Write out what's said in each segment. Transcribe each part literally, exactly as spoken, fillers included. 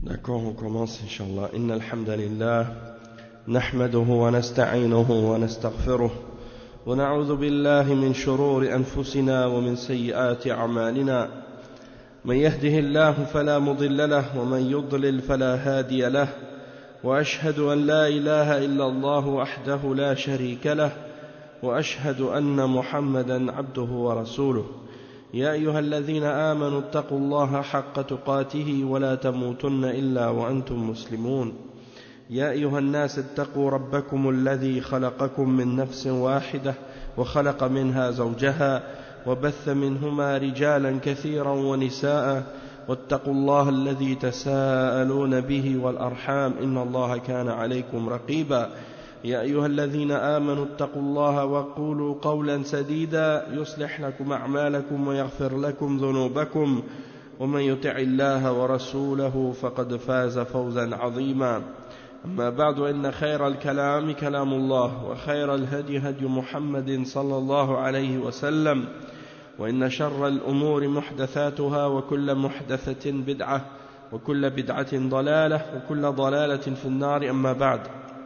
D'accord, on commence Inch'Allah. Inna alhamdulillah, nahmaduhu wa nasta'inuhu wa nastaghfiruh, wa na'udhu billahi min shururi anfusina wa min sayyiati a'malina. Man yahdihillahu fala mudilla lahu wa man yudlil fala hadiya lahu. Wa ashhadu an la ilaha illa Allah wahdahu la sharika lahu. Wa ashhadu anna Muhammadan abduhu wa rasuluh. يا أيها الذين آمنوا اتقوا الله حق تقاته ولا تموتن إلا وأنتم مسلمون. يا أيها الناس اتقوا ربكم الذي خلقكم من نفس واحدة وخلق منها زوجها وبث منهما رجالا كثيرا ونساء واتقوا الله الذي تساءلون به والأرحام إن الله كان عليكم رقيبا. يا أيها الذين آمنوا اتقوا الله وقولوا قولا سديدا يصلح لكم أعمالكم ويغفر لكم ذنوبكم ومن يطع الله ورسوله فقد فاز فوزا عظيما. أما بعد إن خير الكلام كلام الله وخير الهدي هدي محمد صلى الله عليه وسلم وإن شر الأمور محدثاتها وكل محدثة بدعة وكل بدعة ضلالة وكل ضلالة في النار. أما بعد.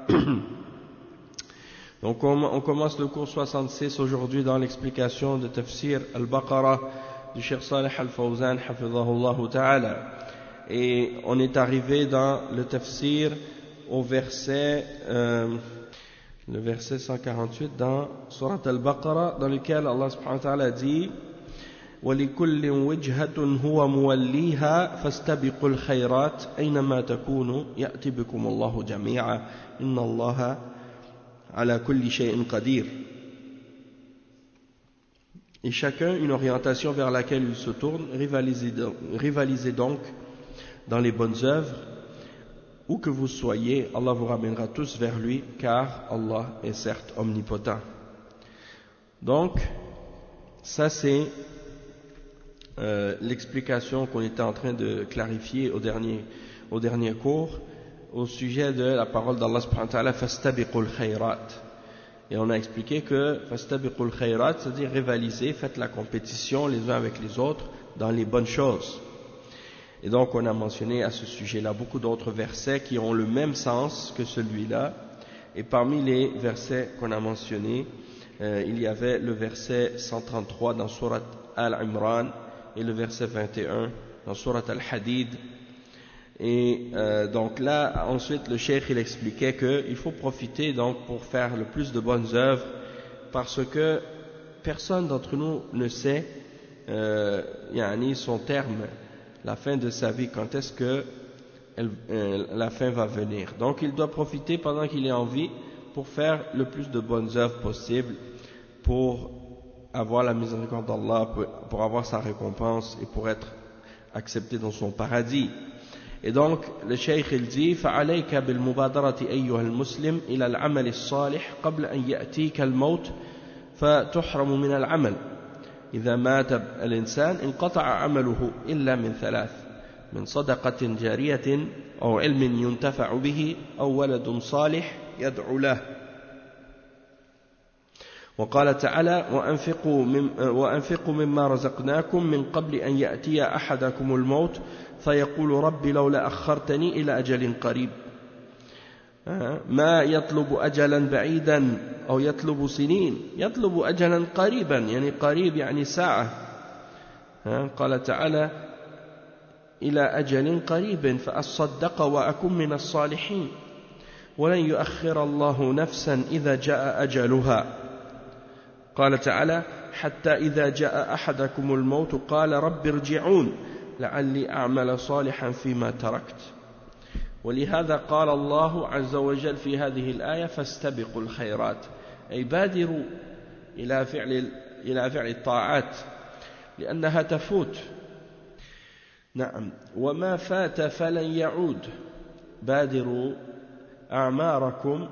Donc on commence le cours soixante-six aujourd'hui dans l'explication de Tafsir al-Baqarah du Cheikh Salih al-Fawzan hafidhahullah ta'ala, et on est arrivé dans le Tafsir au verset euh, le verset cent quarante-huit dans Surat al-Baqarah, dans lequel Allah subhanahu wa ta'ala dit وَلِكُلٍّ وِجْهَةٌ هُوَ مُوَلِّيهَا فَاسْتَبِقُوا الْخَيْرَاتِ أَيْنَمَا تَكُونُوا يَأْتِ بِكُمُ اللَّهُ جَمِيعًا إِنَّ اللَّهَ ala kulli shay'in qadir. Et chacun une orientation vers laquelle il se tourne. Rivalisez donc, rivalisez donc dans les bonnes œuvres. Où que vous soyez, Allah vous ramènera tous vers lui, car Allah est certes omnipotent. Donc, ça c'est euh, l'explication qu'on était en train de clarifier au dernier, au dernier cours, au sujet de la parole d'Allah subhanahu wa ta'ala fastabiqul khayrat. Et on a expliqué que fastabiqul khayrat, c'est-à-dire rivaliser, faites la compétition les uns avec les autres dans les bonnes choses. Et donc on a mentionné à ce sujet-là beaucoup d'autres versets qui ont le même sens que celui-là. Et parmi les versets qu'on a mentionnés, euh, il y avait le verset cent trente-trois dans Surat Al-Imran et le verset vingt et un dans Surat Al-Hadid. Et euh, donc là, ensuite, le cheikh il expliquait qu'il faut profiter donc pour faire le plus de bonnes œuvres, parce que personne d'entre nous ne sait euh, yani son terme, la fin de sa vie, quand est-ce que elle, euh, la fin va venir. Donc il doit profiter pendant qu'il est en vie pour faire le plus de bonnes œuvres possible, pour avoir la miséricorde d'Allah, pour, pour avoir sa récompense et pour être accepté dans son paradis. Et donc, le cheikh il dit فَعَلَيْكَ بِالْمُبَادَرَةِ أَيُّهَا الْمُسْلِمِ إِلَى الْعَمَلِ الصَّالِحِ قبل أن يأتيك الموت فتحرم من العمل. إذا مات الإنسان انقطع عمله إلا من ثلاث: من صدقة جارية أو علم ينتفع به أو ولد صالح يدعو له. وقال تعالى وأنفقوا, مم وأنفقوا مما رزقناكم من قبل أن يأتي أحدكم الموت فيقول رب لولا أخرتني إلى أجل قريب. ما يطلب أجلا بعيدا أو يطلب سنين، يطلب أجلا قريبا، يعني قريب يعني ساعة. قال تعالى إلى أجل قريب فأصدق وأكن من الصالحين ولن يؤخر الله نفسا إذا جاء أجلها. قال تعالى حتى إذا جاء أحدكم الموت قال رب ارجعون لعلي أعمل صالحا فيما تركت. ولهذا قال الله عز وجل في هذه الآية فاستبقوا الخيرات، أي بادروا إلى فعل إلى فعل الطاعات لأنها تفوت. نعم، وما فات فلن يعود. بادروا أعماركم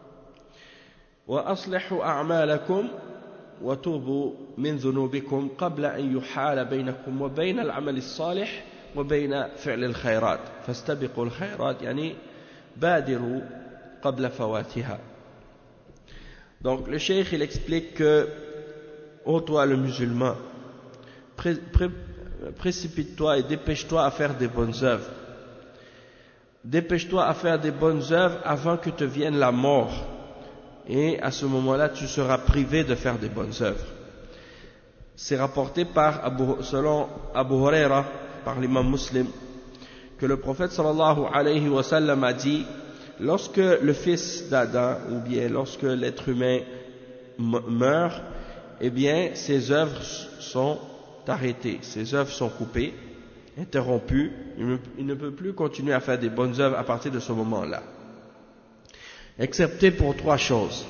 وأصلحوا أعمالكم وتوبوا من ذنوبكم قبل أن يحال بينكم وبين العمل الصالح وبين فعل الخيرات. فاستبقوا الخيرات يعني بادروا قبل فواتها. Donc le cheikh il explique que ô toi le musulman, pré, pré, précipite-toi et dépêche-toi à faire des bonnes œuvres. dépêche-toi à faire des bonnes œuvres avant que te vienne la mort. Et à ce moment-là, tu seras privé de faire des bonnes œuvres. C'est rapporté par Abu, selon Abu Huraira, par l'imam Muslim, que le prophète sallallahu alayhi wa sallam a dit, lorsque le fils d'Adam, ou bien lorsque l'être humain meurt, eh bien, ses œuvres sont arrêtées, ses œuvres sont coupées, interrompues, il ne peut plus continuer à faire des bonnes œuvres à partir de ce moment-là. Excepté pour trois choses.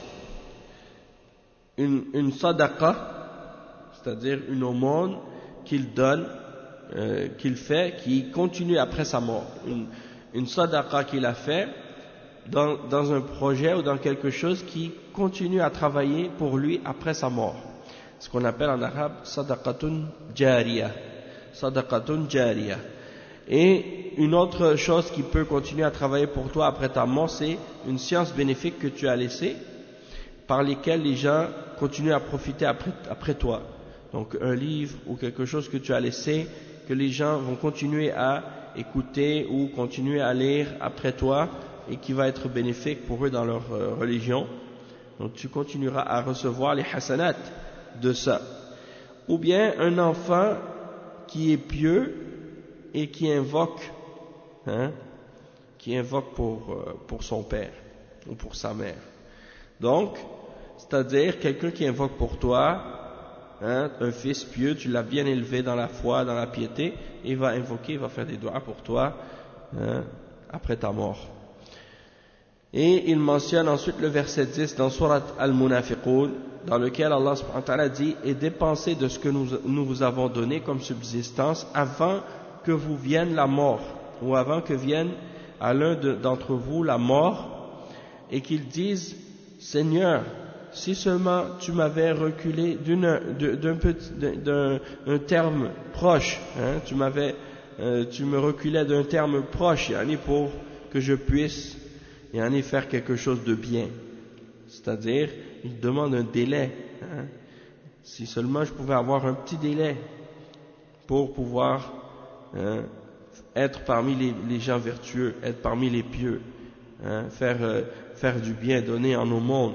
Une, une sadaqa, c'est-à-dire une aumône qu'il donne, euh, qu'il fait, qui continue après sa mort. Une, une sadaqa qu'il a fait dans, dans un projet ou dans quelque chose qui continue à travailler pour lui après sa mort. Ce qu'on appelle en arabe sadaqatun jariya. Sadaqatun jariya. Et une autre chose qui peut continuer à travailler pour toi après ta mort, c'est une science bénéfique que tu as laissée, par lesquelles les gens continuent à profiter après, après toi. Donc un livre ou quelque chose que tu as laissé, que les gens vont continuer à écouter ou continuer à lire après toi, et qui va être bénéfique pour eux dans leur euh, religion. Donc tu continueras à recevoir les hasanat de ça. Ou bien un enfant qui est pieux et qui invoque, hein, qui invoque pour, euh, pour son père ou pour sa mère. Donc, c'est-à-dire quelqu'un qui invoque pour toi, hein, un fils pieux, tu l'as bien élevé dans la foi, dans la piété, il va invoquer, il va faire des doigts pour toi, hein, après ta mort. Et il mentionne ensuite le verset dix dans Surat Al-Munafiqun, dans lequel Allah subhanahu wa ta'ala dit « Et dépensez de ce que nous, nous vous avons donné comme subsistance avant que vous vienne la mort, ou avant que vienne à l'un d'entre vous la mort, et qu'ils disent « Seigneur, si seulement tu m'avais reculé d'un petit, d'un un terme proche, hein, tu m'avais, euh, tu me reculais d'un terme proche, yani pour que je puisse yani faire quelque chose de bien. » C'est-à-dire, il demande un délai. Hein. Si seulement je pouvais avoir un petit délai pour pouvoir hein, être parmi les, les gens vertueux, être parmi les pieux, hein, faire, euh, faire du bien, donner en aumône.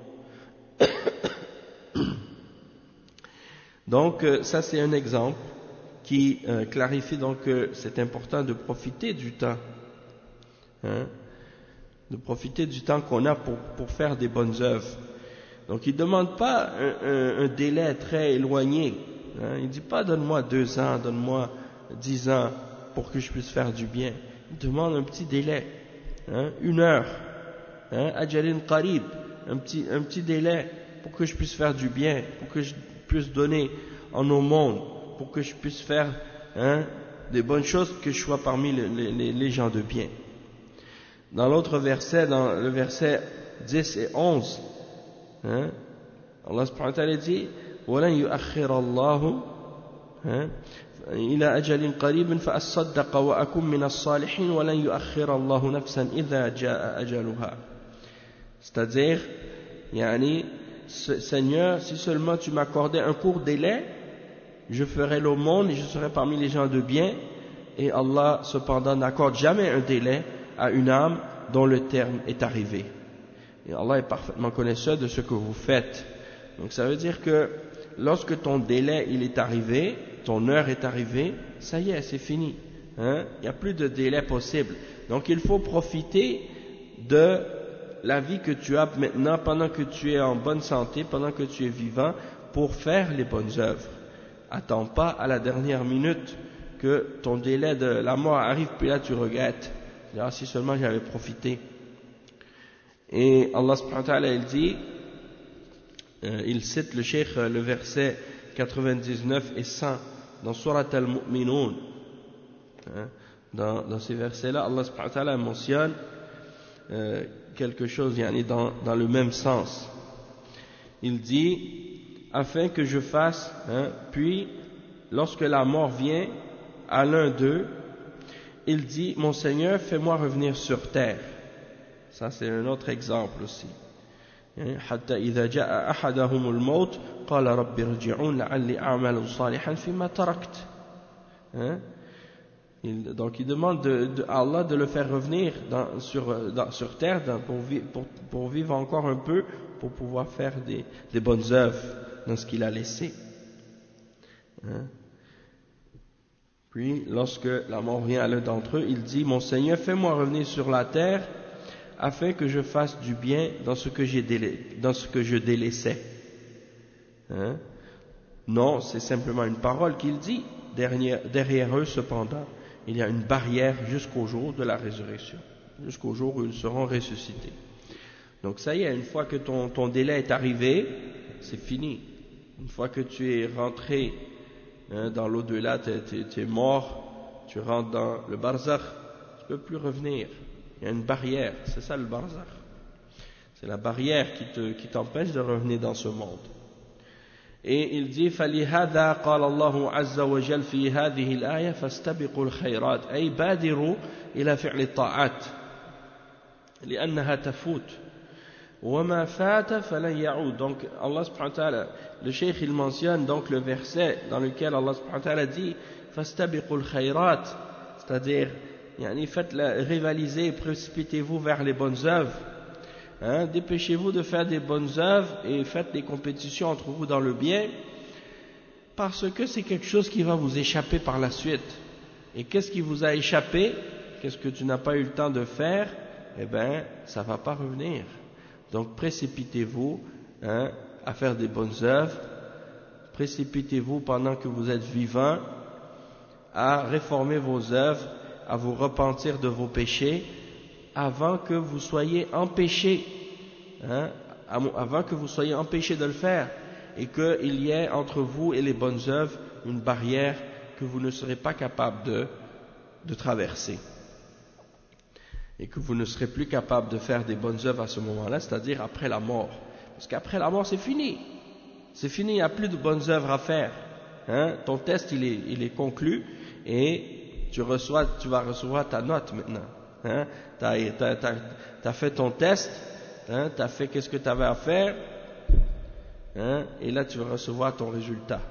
Donc, euh, ça c'est un exemple qui euh, clarifie donc que c'est important de profiter du temps. Hein, de profiter du temps qu'on a pour, pour faire des bonnes œuvres. Donc il ne demande pas un, un, un délai très éloigné. Hein. Il ne dit pas donne-moi deux ans, donne-moi dix ans pour que je puisse faire du bien. Il demande un petit délai, hein, une heure, hein, ajalin qarib, un petit, un petit délai pour que je puisse faire du bien, pour que je puisse donner en aumône, pour que je puisse faire hein, des bonnes choses, que je sois parmi les, les, les gens de bien. Dans l'autre verset, dans le verset dix et onze, hein, Allah subhanahu wa ta'ala dit وَلَنْ يُؤَخِّرَ اللَّهُ إِلَى أَجَلٍ قَرِيبٍ فَأَصَّدَّقَ وَأَكُنْ مِنَ الصَّالِحِينَ وَلَنْ يُؤَخِّرَ اللَّهُ نَفْسًا إِذَا جَاءَ أَجَلُهَا. C'est-à-dire, yani, Seigneur, si seulement tu m'accordais un court délai, je ferais l'aumône et je serais parmi les gens de bien. Et Allah, cependant, n'accorde jamais un délai à une âme dont le terme est arrivé. Et Allah est parfaitement connaisseur de ce que vous faites. Donc ça veut dire que lorsque ton délai il est arrivé, ton heure est arrivée, ça y est, c'est fini. Hein? Il n'y a plus de délai possible. Donc il faut profiter de la vie que tu as maintenant pendant que tu es en bonne santé, pendant que tu es vivant, pour faire les bonnes œuvres. Attends pas à la dernière minute que ton délai de la mort arrive, puis là tu regrettes. Ah, si seulement j'avais profité. Et Allah subhanahu wa ta'ala il dit, euh, il cite le cheikh le verset quatre-vingt-dix-neuf et cent dans Surat Al-Mu'minun. Hein, dans, dans ces versets-là, Allah subhanahu wa ta'ala mentionne euh, quelque chose yani dans, dans le même sens. Il dit, afin que je fasse, hein, puis lorsque la mort vient à l'un d'eux, il dit, mon Seigneur, fais-moi revenir sur terre. Ça, c'est un autre exemple aussi. حتى إذا جاء أحدهم الموت قال رب ارجعون لعلي أعمل صالحا فيما تركت. Il, donc il demande de, de, à Allah de le faire revenir dans, sur, dans, sur terre dans, pour, vi, pour, pour vivre encore un peu, pour pouvoir faire des, des bonnes œuvres dans ce qu'il a laissé. Hein? Puis lorsque la mort vient à l'un d'entre eux, il dit: mon Seigneur, fais-moi revenir sur la terre afin que je fasse du bien dans ce que, j'ai délai, dans ce que je délaissais. Hein? Non, c'est simplement une parole qu'il dit. Derrière, derrière eux, cependant, il y a une barrière jusqu'au jour de la résurrection, jusqu'au jour où ils seront ressuscités. Donc ça y est, une fois que ton, ton délai est arrivé, c'est fini. Une fois que tu es rentré hein, dans l'au-delà, tu es mort, tu rentres dans le barzakh, tu ne peux plus revenir. Il y a une barrière, c'est ça le barzakh. C'est la barrière qui te, qui t'empêche de revenir dans ce monde. Et il dit: فَلِهَذَا قَالَ اللَّهُ عَزَّ وَجَلَّ فِي هَذِهِ الْآيَةِ فَاسْتَبِقُوا الْخَيْرَاتِ أي بادروا إلى فعل الطاعات لأنها تفوت وما فات فلن يعود. Donc Allah subhanahu wa ta'ala, le cheikh il mentionne donc le verset dans lequel Allah subhanahu wa ta'ala dit فَاسْتَبِقُوا الْخَيْرَاتِ, c'est-à-dire yani, faites la, rivaliser, précipitez-vous vers les bonnes œuvres. Hein, dépêchez-vous de faire des bonnes œuvres et faites des compétitions entre vous dans le bien, parce que c'est quelque chose qui va vous échapper par la suite. Et qu'est-ce qui vous a échappé? Qu'est-ce que tu n'as pas eu le temps de faire? Eh bien, ça ne va pas revenir. Donc précipitez-vous hein, à faire des bonnes œuvres, précipitez-vous pendant que vous êtes vivant à réformer vos œuvres, à vous repentir de vos péchés, avant que vous soyez empêchés, hein, avant que vous soyez empêchés de le faire, et qu'il y ait entre vous et les bonnes œuvres une barrière que vous ne serez pas capable de, de traverser, et que vous ne serez plus capable de faire des bonnes œuvres à ce moment-là, c'est-à-dire après la mort, parce qu'après la mort c'est fini, c'est fini, il n'y a plus de bonnes œuvres à faire, hein, ton test il est, il est conclu, et tu, reçois, tu vas recevoir ta note maintenant. Hein, tu as fait ton test, hein, tu as fait qu'est-ce que tu avais à faire, hein, et là tu vas recevoir ton résultat.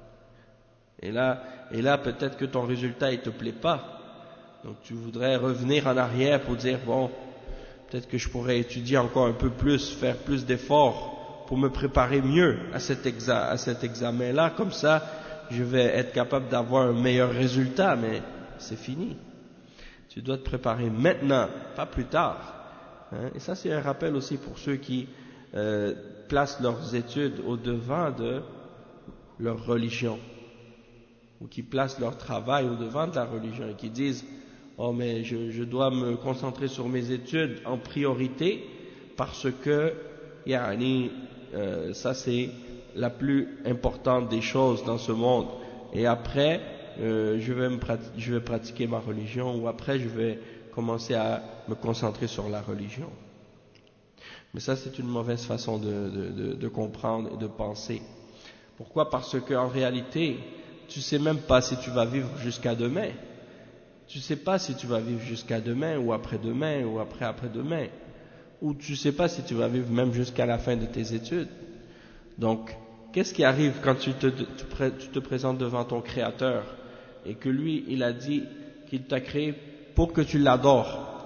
Et là, et là peut-être que ton résultat il te plaît pas, donc tu voudrais revenir en arrière pour dire bon, peut-être que je pourrais étudier encore un peu plus, faire plus d'efforts pour me préparer mieux à cet, exa à cet examen-là, comme ça je vais être capable d'avoir un meilleur résultat, mais c'est fini. Tu dois te préparer maintenant, pas plus tard. Hein? Et ça, c'est un rappel aussi pour ceux qui euh, placent leurs études au devant de leur religion, ou qui placent leur travail au devant de la religion, et qui disent « Oh, mais je, je dois me concentrer sur mes études en priorité, parce que yani, euh, ça c'est la plus importante des choses dans ce monde. Et après... Euh, je, vais me je vais pratiquer ma religion, ou après je vais commencer à me concentrer sur la religion. » Mais ça c'est une mauvaise façon de, de, de, de comprendre et de penser. Pourquoi? Parce qu'en réalité tu sais même pas si tu vas vivre jusqu'à demain. Tu sais pas si tu vas vivre jusqu'à demain, ou après-demain, ou après-après-demain, ou tu sais pas si tu vas vivre même jusqu'à la fin de tes études. Donc qu'est-ce qui arrive quand tu te, tu te présentes devant ton Créateur et que lui, il a dit qu'il t'a créé pour que tu l'adores?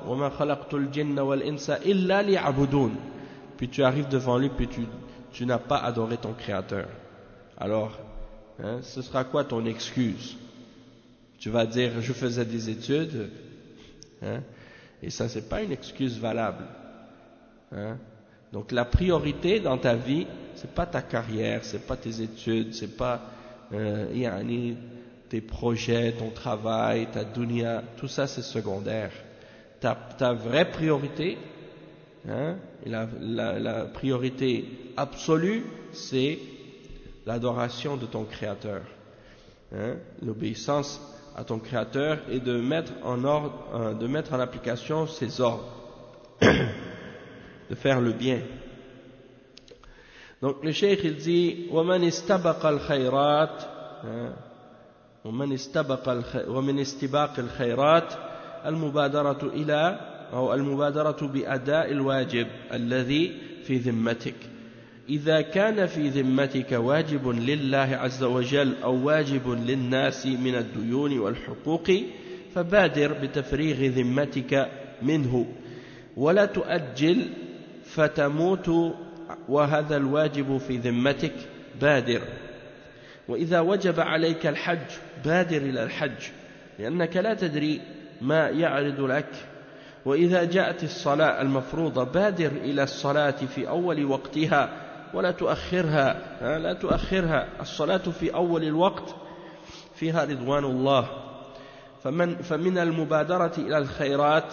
Puis tu arrives devant lui, puis tu, tu n'as pas adoré ton Créateur. Alors, hein, ce sera quoi ton excuse? Tu vas dire, je faisais des études, hein, et ça, c'est pas une excuse valable. Hein. Donc la priorité dans ta vie, c'est pas ta carrière, c'est pas tes études, c'est pas euh, yani, tes projets, ton travail, ta dunya, tout ça c'est secondaire. Ta, ta vraie priorité, hein, et la, la, la priorité absolue, c'est l'adoration de ton Créateur, hein, l'obéissance à ton Créateur, et de mettre en ordre, de mettre en application ses ordres, de faire le bien. Donc le cheikh il dit وَمَنْ اسْتَبَقَ الْخَيْرَاتِ وَمَنْ اسْتَبَقَ وَمِنْ اسْتِبَاقِ الْخَيْرَاتِ المبادرة إلى أو المبادرة بأداء الواجب الذي في ذمتك. إذا كان في ذمتك واجب لله عز وجل أو واجب للناس من الديون والحقوق فبادر بتفريغ ذمتك منه ولا تؤجل فتموت وهذا الواجب في ذمتك بادر وإذا وجب عليك الحج بادر إلى الحج لأنك لا تدري ما يعرض لك وإذا جاءت الصلاة المفروضة بادر إلى الصلاة في أول وقتها ولا تؤخرها لا تؤخرها الصلاة في أول الوقت فيها رضوان الله فمن فمن المبادرة إلى الخيرات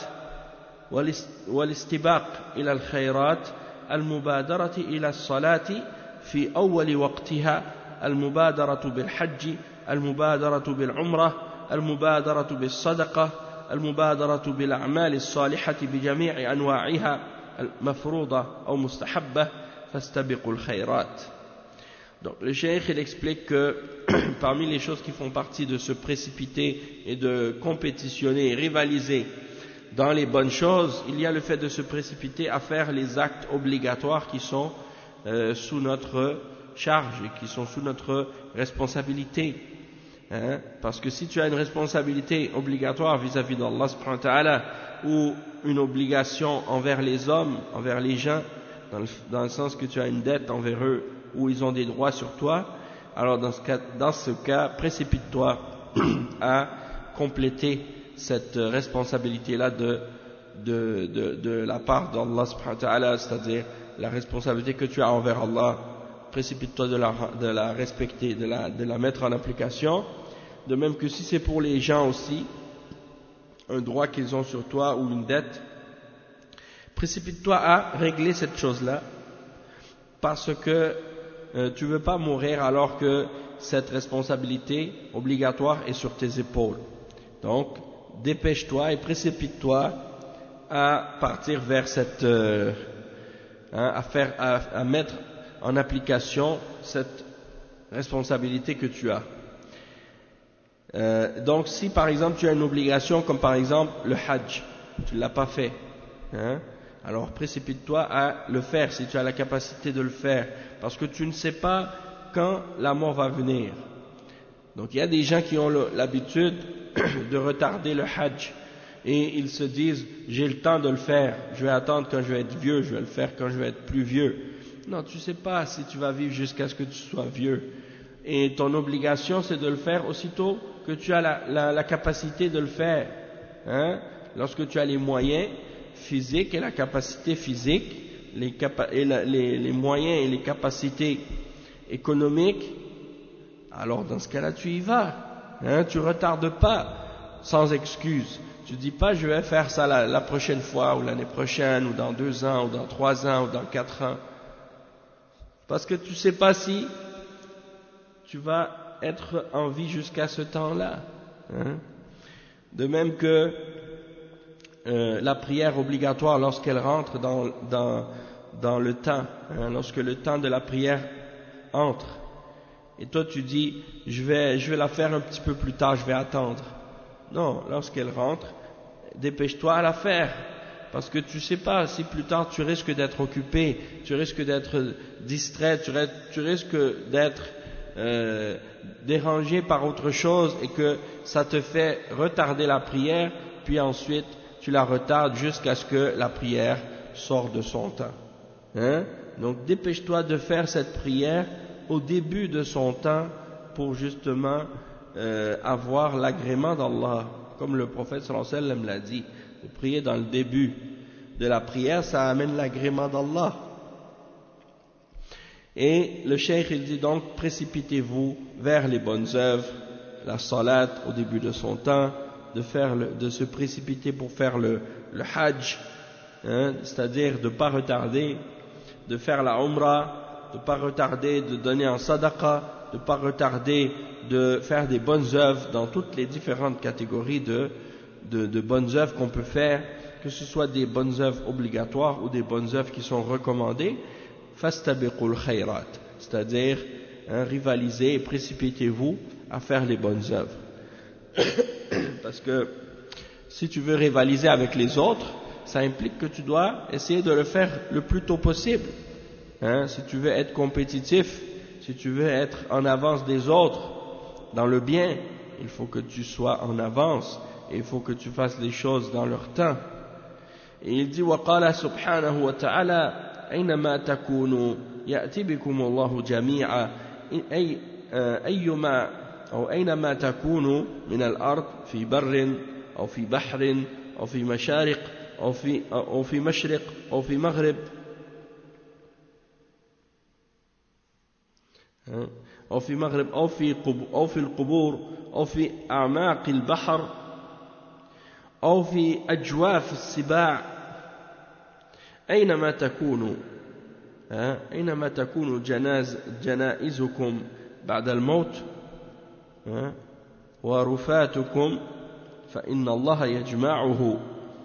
والاستباق إلى الخيرات المبادرة إلى الصلاة في أول وقتها المبادرة بالحج المبادرة بالعمرة المبادرة بالصدقة المبادرة بالأعمال الصالحة بجميع أنواعها مفروضة أو مستحبة فاستبقوا الخيرات. Donc le cheikh il explique que parmi les choses qui font partie de se précipiter et de compétitionner et rivaliser dans les bonnes choses, il y a le fait de se précipiter à faire les actes obligatoires qui sont euh, sous notre charge et qui sont sous notre responsabilité. Hein? Parce que si tu as une responsabilité obligatoire vis-à-vis d'Allah subhanahu wa ta'ala ou une obligation envers les hommes, envers les gens, dans le, dans le sens que tu as une dette envers eux ou ils ont des droits sur toi, alors dans ce cas, dans ce cas précipite-toi à compléter cette responsabilité-là de, de, de, de la part d'Allah subhanahu wa ta'ala, c'est-à-dire la responsabilité que tu as envers Allah, précipite-toi de la, de la respecter, de la, de la mettre en application. De même que si c'est pour les gens aussi, un droit qu'ils ont sur toi ou une dette, précipite-toi à régler cette chose-là, parce que euh, tu ne veux pas mourir alors que cette responsabilité obligatoire est sur tes épaules. Donc, dépêche-toi et précipite-toi à partir vers cette, euh, hein, à faire, à, à mettre en application cette responsabilité que tu as. Euh, donc, si par exemple tu as une obligation, comme par exemple le hajj, tu ne l'as pas fait, hein, alors précipite-toi à le faire si tu as la capacité de le faire, parce que tu ne sais pas quand la mort va venir. Donc il y a des gens qui ont l'habitude de retarder le hajj et ils se disent j'ai le temps de le faire, je vais attendre quand je vais être vieux, je vais le faire quand je vais être plus vieux. Non, tu ne sais pas si tu vas vivre jusqu'à ce que tu sois vieux. Et ton obligation c'est de le faire aussitôt que tu as la, la, la capacité de le faire. Hein? Lorsque tu as les moyens physiques et la capacité physique, les, capa et la, les, les moyens et les capacités économiques, alors dans ce cas-là tu y vas. Hein? Tu ne retardes pas sans excuse. Tu ne dis pas je vais faire ça la, la prochaine fois ou l'année prochaine ou dans deux ans ou dans trois ans ou dans quatre ans. Parce que tu ne sais pas si tu vas être en vie jusqu'à ce temps-là. Hein? De même que euh, la prière obligatoire lorsqu'elle rentre dans, dans, dans le temps, hein, lorsque le temps de la prière entre, et toi tu dis je vais, je vais la faire un petit peu plus tard, je vais attendre. Non, lorsqu'elle rentre, dépêche-toi à la faire. Parce que tu ne sais pas si plus tard tu risques d'être occupé, tu risques d'être distrait, tu, tu risques d'être euh, dérangé par autre chose et que ça te fait retarder la prière, puis ensuite tu la retardes jusqu'à ce que la prière sorte de son temps. Hein? Donc dépêche-toi de faire cette prière au début de son temps pour justement euh, avoir l'agrément d'Allah, comme le prophète sallallahu alayhi wa sallam l'a dit. De prier dans le début de la prière, ça amène l'agrément d'Allah. Et le cheikh il dit donc précipitez-vous vers les bonnes œuvres, la salat au début de son temps, de faire le, de se précipiter pour faire le, le hajj, hein, c'est-à-dire de ne pas retarder, de faire la umrah, de ne pas retarder de donner en sadaqa, de ne pas retarder de faire des bonnes œuvres dans toutes les différentes catégories de De, de bonnes œuvres qu'on peut faire, que ce soit des bonnes œuvres obligatoires ou des bonnes œuvres qui sont recommandées, fastabiqul khayrat, c'est-à-dire hein, rivalisez et précipitez-vous à faire les bonnes œuvres. Parce que si tu veux rivaliser avec les autres, ça implique que tu dois essayer de le faire le plus tôt possible. Hein, si tu veux être compétitif, si tu veux être en avance des autres dans le bien, il faut que tu sois en avance et il faut que tu fasses les choses dans leur temps. Et il dit وقال سبحانه وتعالى أينما تكونوا يأتي بكم الله جميعا أي أيما أو أينما تكونوا من الأرض في بر أو في بحر أو في مشارق أو في أو في مشرق أو في مغرب أو في مغرب أو في أو في القبور أو في أعماق البحر أو في أجواف السباع أينما تكونوا أينما تكونوا جناز جنائزكم بعد الموت ورفاتكم فإن الله يجمعه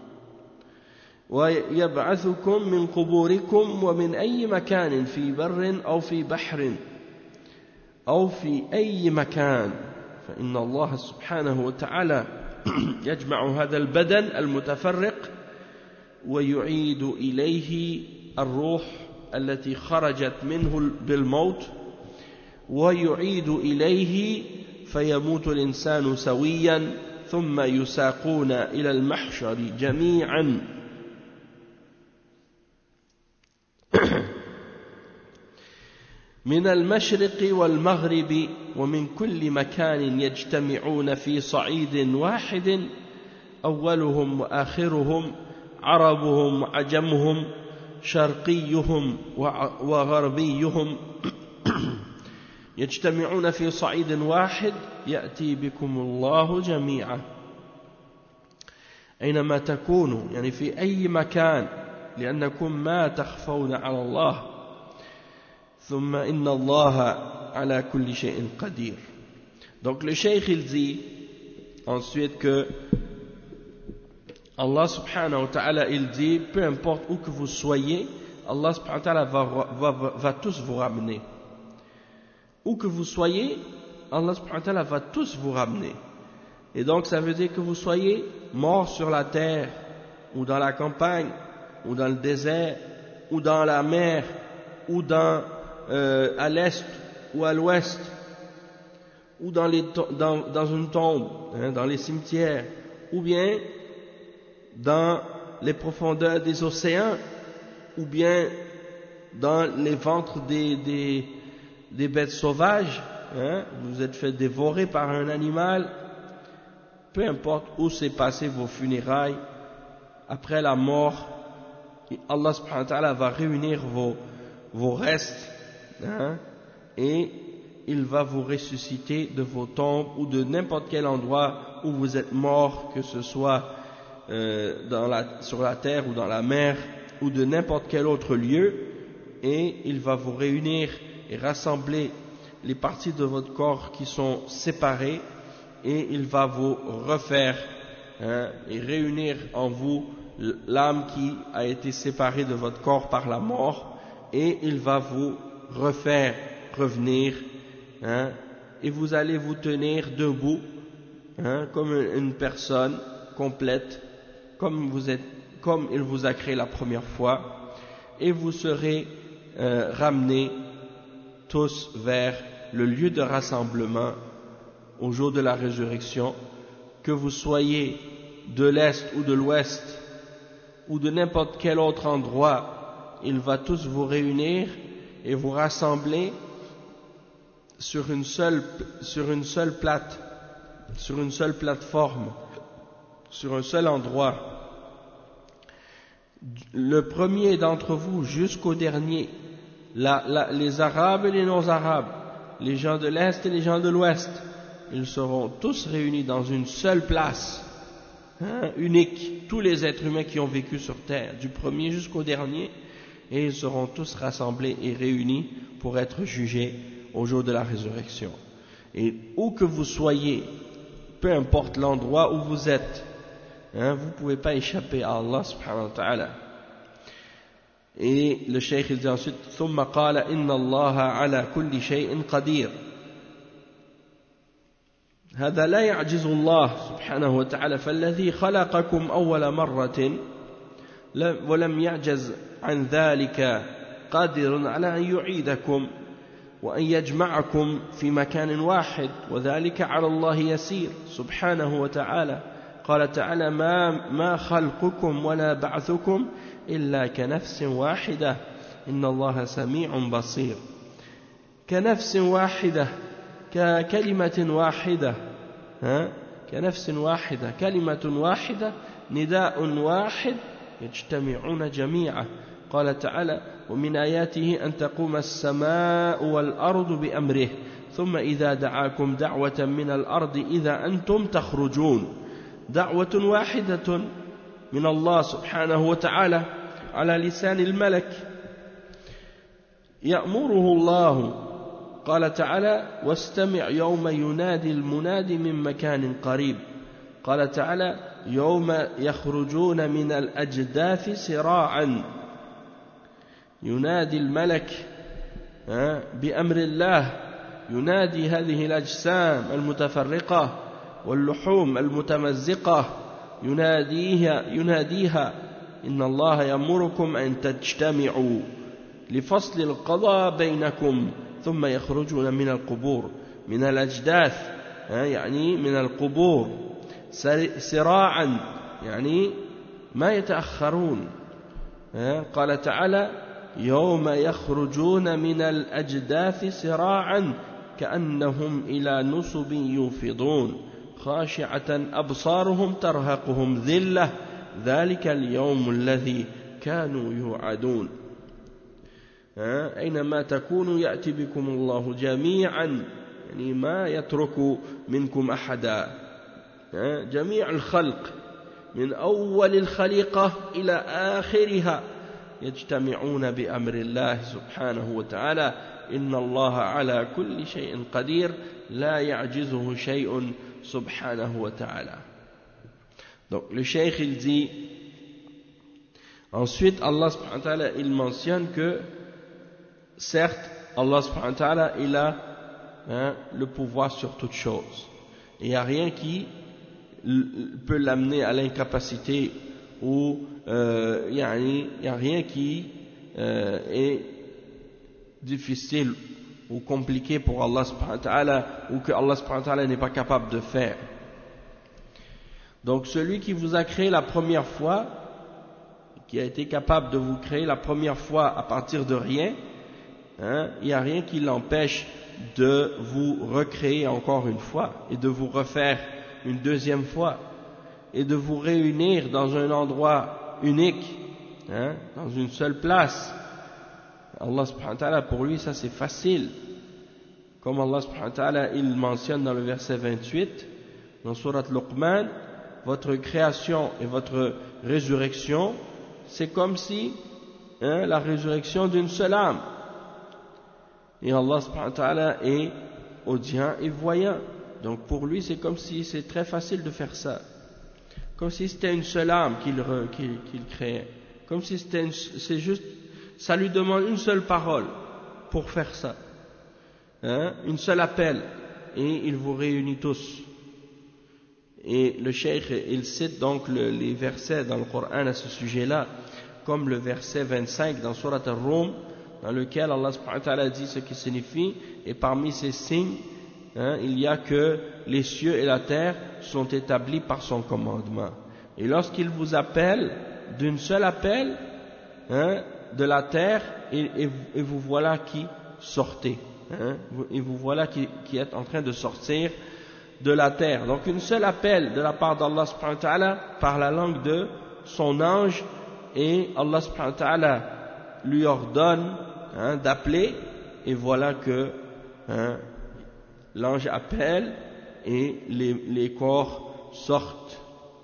ويبعثكم من قبوركم ومن أي مكان في بر أو في بحر أو في أي مكان فإن الله سبحانه وتعالى يجمع هذا البدن المتفرق ويعيد إليه الروح التي خرجت منه بالموت ويعيد إليه فيموت الإنسان سويا ثم يساقون إلى المحشر جميعا من المشرق والمغرب ومن كل مكان يجتمعون في صعيد واحد أولهم وآخرهم عربهم وعجمهم شرقيهم وغربيهم يجتمعون في صعيد واحد يأتي بكم الله جميعا أينما تكونوا يعني في أي مكان لأنكم ما تخفون على الله ثم إن الله على كل شيء قدير. Donc le cheikh il dit ensuite que Allah subhanahu wa ta'ala il dit peu importe où que vous soyez Allah subhanahu wa ta'ala va, va, va, va tous vous ramener. Où que vous soyez Allah subhanahu wa ta'ala va tous vous ramener. Et donc ça veut dire que vous soyez morts sur la terre ou dans la campagne ou dans le désert ou dans la mer ou dans Euh, à l'est ou à l'ouest ou dans, les dans, dans une tombe, hein, dans les cimetières ou bien dans les profondeurs des océans ou bien dans les ventres des, des, des bêtes sauvages, hein, vous êtes fait dévorer par un animal, peu importe où s'est passé vos funérailles, après la mort, Allah subhanahu wa ta'ala va réunir vos, vos restes. Hein, et il va vous ressusciter de vos tombes ou de n'importe quel endroit où vous êtes mort, que ce soit euh, dans la, sur la terre ou dans la mer ou de n'importe quel autre lieu, et il va vous réunir et rassembler les parties de votre corps qui sont séparées et il va vous refaire, hein, et réunir en vous l'âme qui a été séparée de votre corps par la mort et il va vous refaire revenir, hein, et vous allez vous tenir debout, hein, comme une personne complète, comme vous êtes, comme il vous a créé la première fois, et vous serez euh, ramenés tous vers le lieu de rassemblement au jour de la résurrection, que vous soyez de l'est ou de l'ouest ou de n'importe quel autre endroit, il va tous vous réunir et vous rassembler sur une seule, sur une seule plate, sur une seule plateforme, sur un seul endroit. Le premier d'entre vous jusqu'au dernier, la, la, les Arabes et les non-Arabes, les gens de l'Est et les gens de l'Ouest, ils seront tous réunis dans une seule place, hein, unique, tous les êtres humains qui ont vécu sur terre, du premier jusqu'au dernier, et ils seront tous rassemblés et réunis pour être jugés au jour de la résurrection. Et où que vous soyez, peu importe l'endroit où vous êtes, hein, vous ne pouvez pas échapper à Allah subhanahu wa ta'ala. Et le cheikh il dit ensuite ثم قال إن الله على كل شيء قدير. هذا لا يعجز الله سبحانه وتعالى فالذي خلقكم أول مرة ولم يعجز عن ذلك قادر على أن يعيدكم وأن يجمعكم في مكان واحد وذلك على الله يسير سبحانه وتعالى قال تعالى ما, ما خلقكم ولا بعثكم إلا كنفس واحدة إن الله سميع بصير. كنفس واحدة ككلمة واحدة ها كنفس واحدة كلمة واحدة نداء واحد يجتمعون جميعا. قال تعالى ومن آياته أن تقوم السماء والأرض بأمره ثم إذا دعاكم دعوة من الأرض إذا أنتم تخرجون. دعوة واحدة من الله سبحانه وتعالى على لسان الملك يأمره الله. قال تعالى واستمع يوم ينادي المنادي من مكان قريب. قال تعالى يوم يخرجون من الأجداث سراعا. ينادي الملك بأمر الله ينادي هذه الأجسام المتفرقة واللحوم المتمزقة يناديها يناديها إن الله يأمركم أن تجتمعوا لفصل القضاء بينكم ثم يخرجون من القبور من الأجداث يعني من القبور سراعا يعني ما يتأخرون. قال تعالى يوم يخرجون من الأجداث سراعا كأنهم إلى نصب يوفضون خاشعة أبصارهم ترهقهم ذلة ذلك اليوم الذي كانوا يوعدون. أينما تكونوا يأتي بكم الله جميعا يعني ما يترك منكم أحدا. جميع الخلق من أول الخليقة إلى آخرها يجتمعون بأمر الله سبحانه وتعالى إن الله على كل شيء قدير لا يعجزه شيء سبحانه وتعالى. Donc le cheikh il dit ensuite Allah subhanahu wa ta'ala il mentionne que certes Allah subhanahu wa ta'ala il a hein, le pouvoir sur toute chose. Il n'y a rien qui peut l'amener à l'incapacité ou euh, il n'y a rien qui euh, est difficile ou compliqué pour Allah subhanahu wa ta'ala ou que Allah subhanahu wa ta'ala n'est pas capable de faire. Donc celui qui vous a créé la première fois, qui a été capable de vous créer la première fois à partir de rien, hein, il n'y a rien qui l'empêche de vous recréer encore une fois et de vous refaire une deuxième fois et de vous réunir dans un endroit unique, hein, dans une seule place. Allah subhanahu wa ta'ala, pour lui ça c'est facile, comme Allah subhanahu wa ta'ala il mentionne dans le verset vingt-huit dans Surat Luqman, votre création et votre résurrection c'est comme si hein, la résurrection d'une seule âme, et Allah subhanahu wa ta'ala est audient et voyant, donc pour lui c'est comme si c'est très facile de faire ça, comme si c'était une seule âme qu'il qu'il, qu'il créait, comme si c'était une, c'est juste ça lui demande une seule parole pour faire ça, hein, une seule appel, et il vous réunit tous. Et le cheikh il cite donc le, les versets dans le Coran à ce sujet-là, comme le verset vingt-cinq dans Surat Ar-Rum, dans lequel Allah subhanahu wa ta'ala dit ce qui signifie, et parmi ces signes, hein, il y a que les cieux et la terre sont établis par son commandement. Et lorsqu'il vous appelle d'une seule appel, hein, de la terre, et, et, et vous voilà qui sortez, hein, et vous voilà qui, qui êtes en train de sortir de la terre. Donc une seule appel de la part d'Allah subhanahu wa ta'ala par la langue de son ange, et Allah subhanahu wa ta'ala lui ordonne hein, d'appeler, et voilà que hein, l'ange appelle et les, les corps sortent.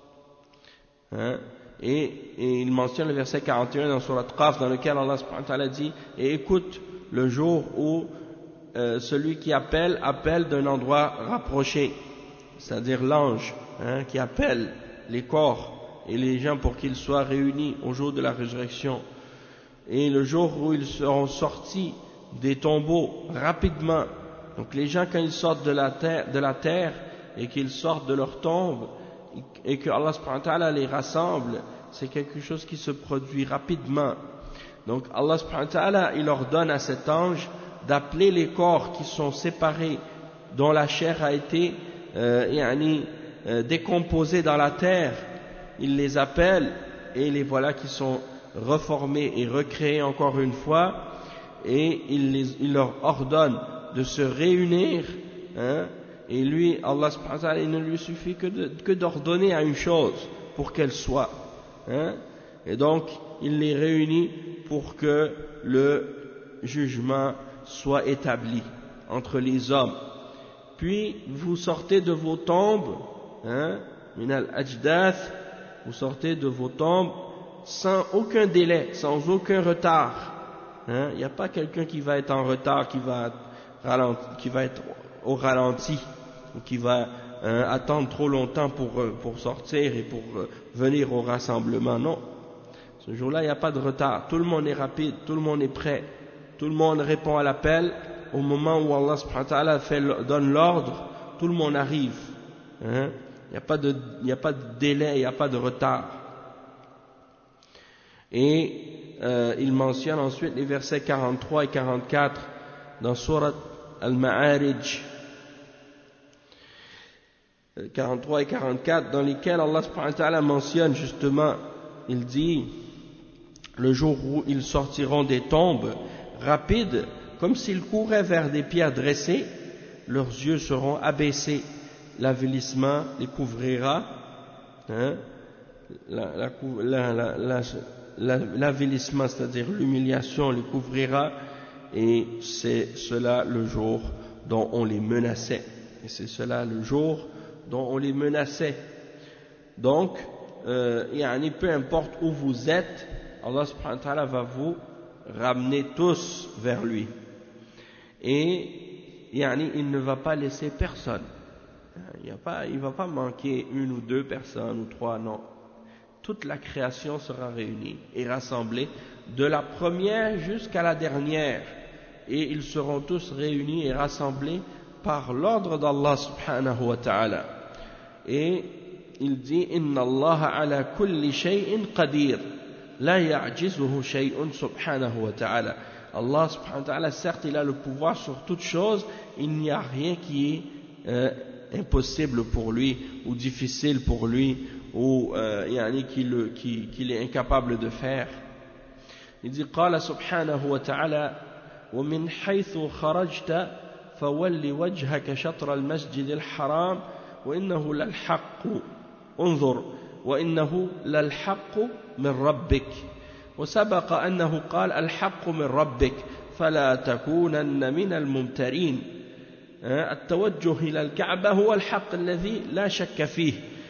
Hein, et, et il mentionne le verset quarante et un dans Surat Qaf, dans lequel Allah subhanahu wa ta'ala dit et écoute le jour où euh, celui qui appelle appelle d'un endroit rapproché, c'est-à-dire l'ange hein, qui appelle les corps et les gens pour qu'ils soient réunis au jour de la résurrection, et le jour où ils seront sortis des tombeaux rapidement. Donc les gens quand ils sortent de la terre, de la terre et qu'ils sortent de leur tombe et que Allah subhanahu wa ta'ala les rassemble, c'est quelque chose qui se produit rapidement. Donc Allah subhanahu wa ta'ala il ordonne à cet ange d'appeler les corps qui sont séparés, dont la chair a été euh, yani, euh, décomposés dans la terre, il les appelle et les voilà qui sont reformés et recréés encore une fois, et il, les, il leur ordonne de se réunir, hein, et lui, Allah subhanahu wa ta'ala, il ne lui suffit que, de, que d'ordonner à une chose pour qu'elle soit, hein, et donc il les réunit pour que le jugement soit établi entre les hommes. Puis vous sortez de vos tombes, hein, min al-ajdath, vous sortez de vos tombes sans aucun délai, sans aucun retard. Hein, il n'y a pas quelqu'un qui va être en retard, qui va, ralenti, qui va être au ralenti, ou qui va hein, attendre trop longtemps pour, pour sortir et pour euh, venir au rassemblement. Non, ce jour-là, il n'y a pas de retard. Tout le monde est rapide, tout le monde est prêt. Tout le monde répond à l'appel. Au moment où Allah subhanahu wa ta'ala fait, donne l'ordre, tout le monde arrive. Hein? Il n'y a pas de, il n'y a pas de délai, il n'y a pas de retard. Et euh, il mentionne ensuite les versets quarante-trois et quarante-quatre dans Surat Al-Ma'arij. quarante-trois et quarante-quatre dans lesquels Allah subhanahu wa ta'ala mentionne justement, il dit, le jour où ils sortiront des tombes, rapides, comme s'ils couraient vers des pierres dressées, leurs yeux seront abaissés, l'avilissement les couvrira, hein, l'avilissement, c'est-à-dire l'humiliation les couvrira, et c'est cela le jour dont on les menaçait, et c'est cela le jour dont on les menaçait. Donc, euh, yani, peu importe où vous êtes, Allah subhanahu wa ta'ala va vous ramener tous vers lui. Et yani, il ne va pas laisser personne. Il ne va pas manquer une ou deux personnes ou trois, non. Toute la création sera réunie et rassemblée, de la première jusqu'à la dernière. Et ils seront tous réunis et rassemblés par l'ordre d'Allah subhanahu wa ta'ala. Et il dit, Inna Allah ala kulli shay'in qadir. La ya'jizuhu shay'un subhanahu wa ta'ala. Allah subhanahu wa ta'ala, certes, il a le pouvoir sur toute chose, il n'y a rien qui est euh, impossible pour lui, ou difficile pour lui, ou euh, yani, qu'il, qu'il, qu'il est incapable de faire. Il dit, قال سبحانه وتعالى ومن حيث خرجت فول وجهك شطر المسجد الحرام وإنه للحق انظر وإنه للحق من ربك وسبق أنه قال الحق من ربك فلا تكونن من الممترين. التوجه إلى الكعبة هو الحق الذي لا شك فيه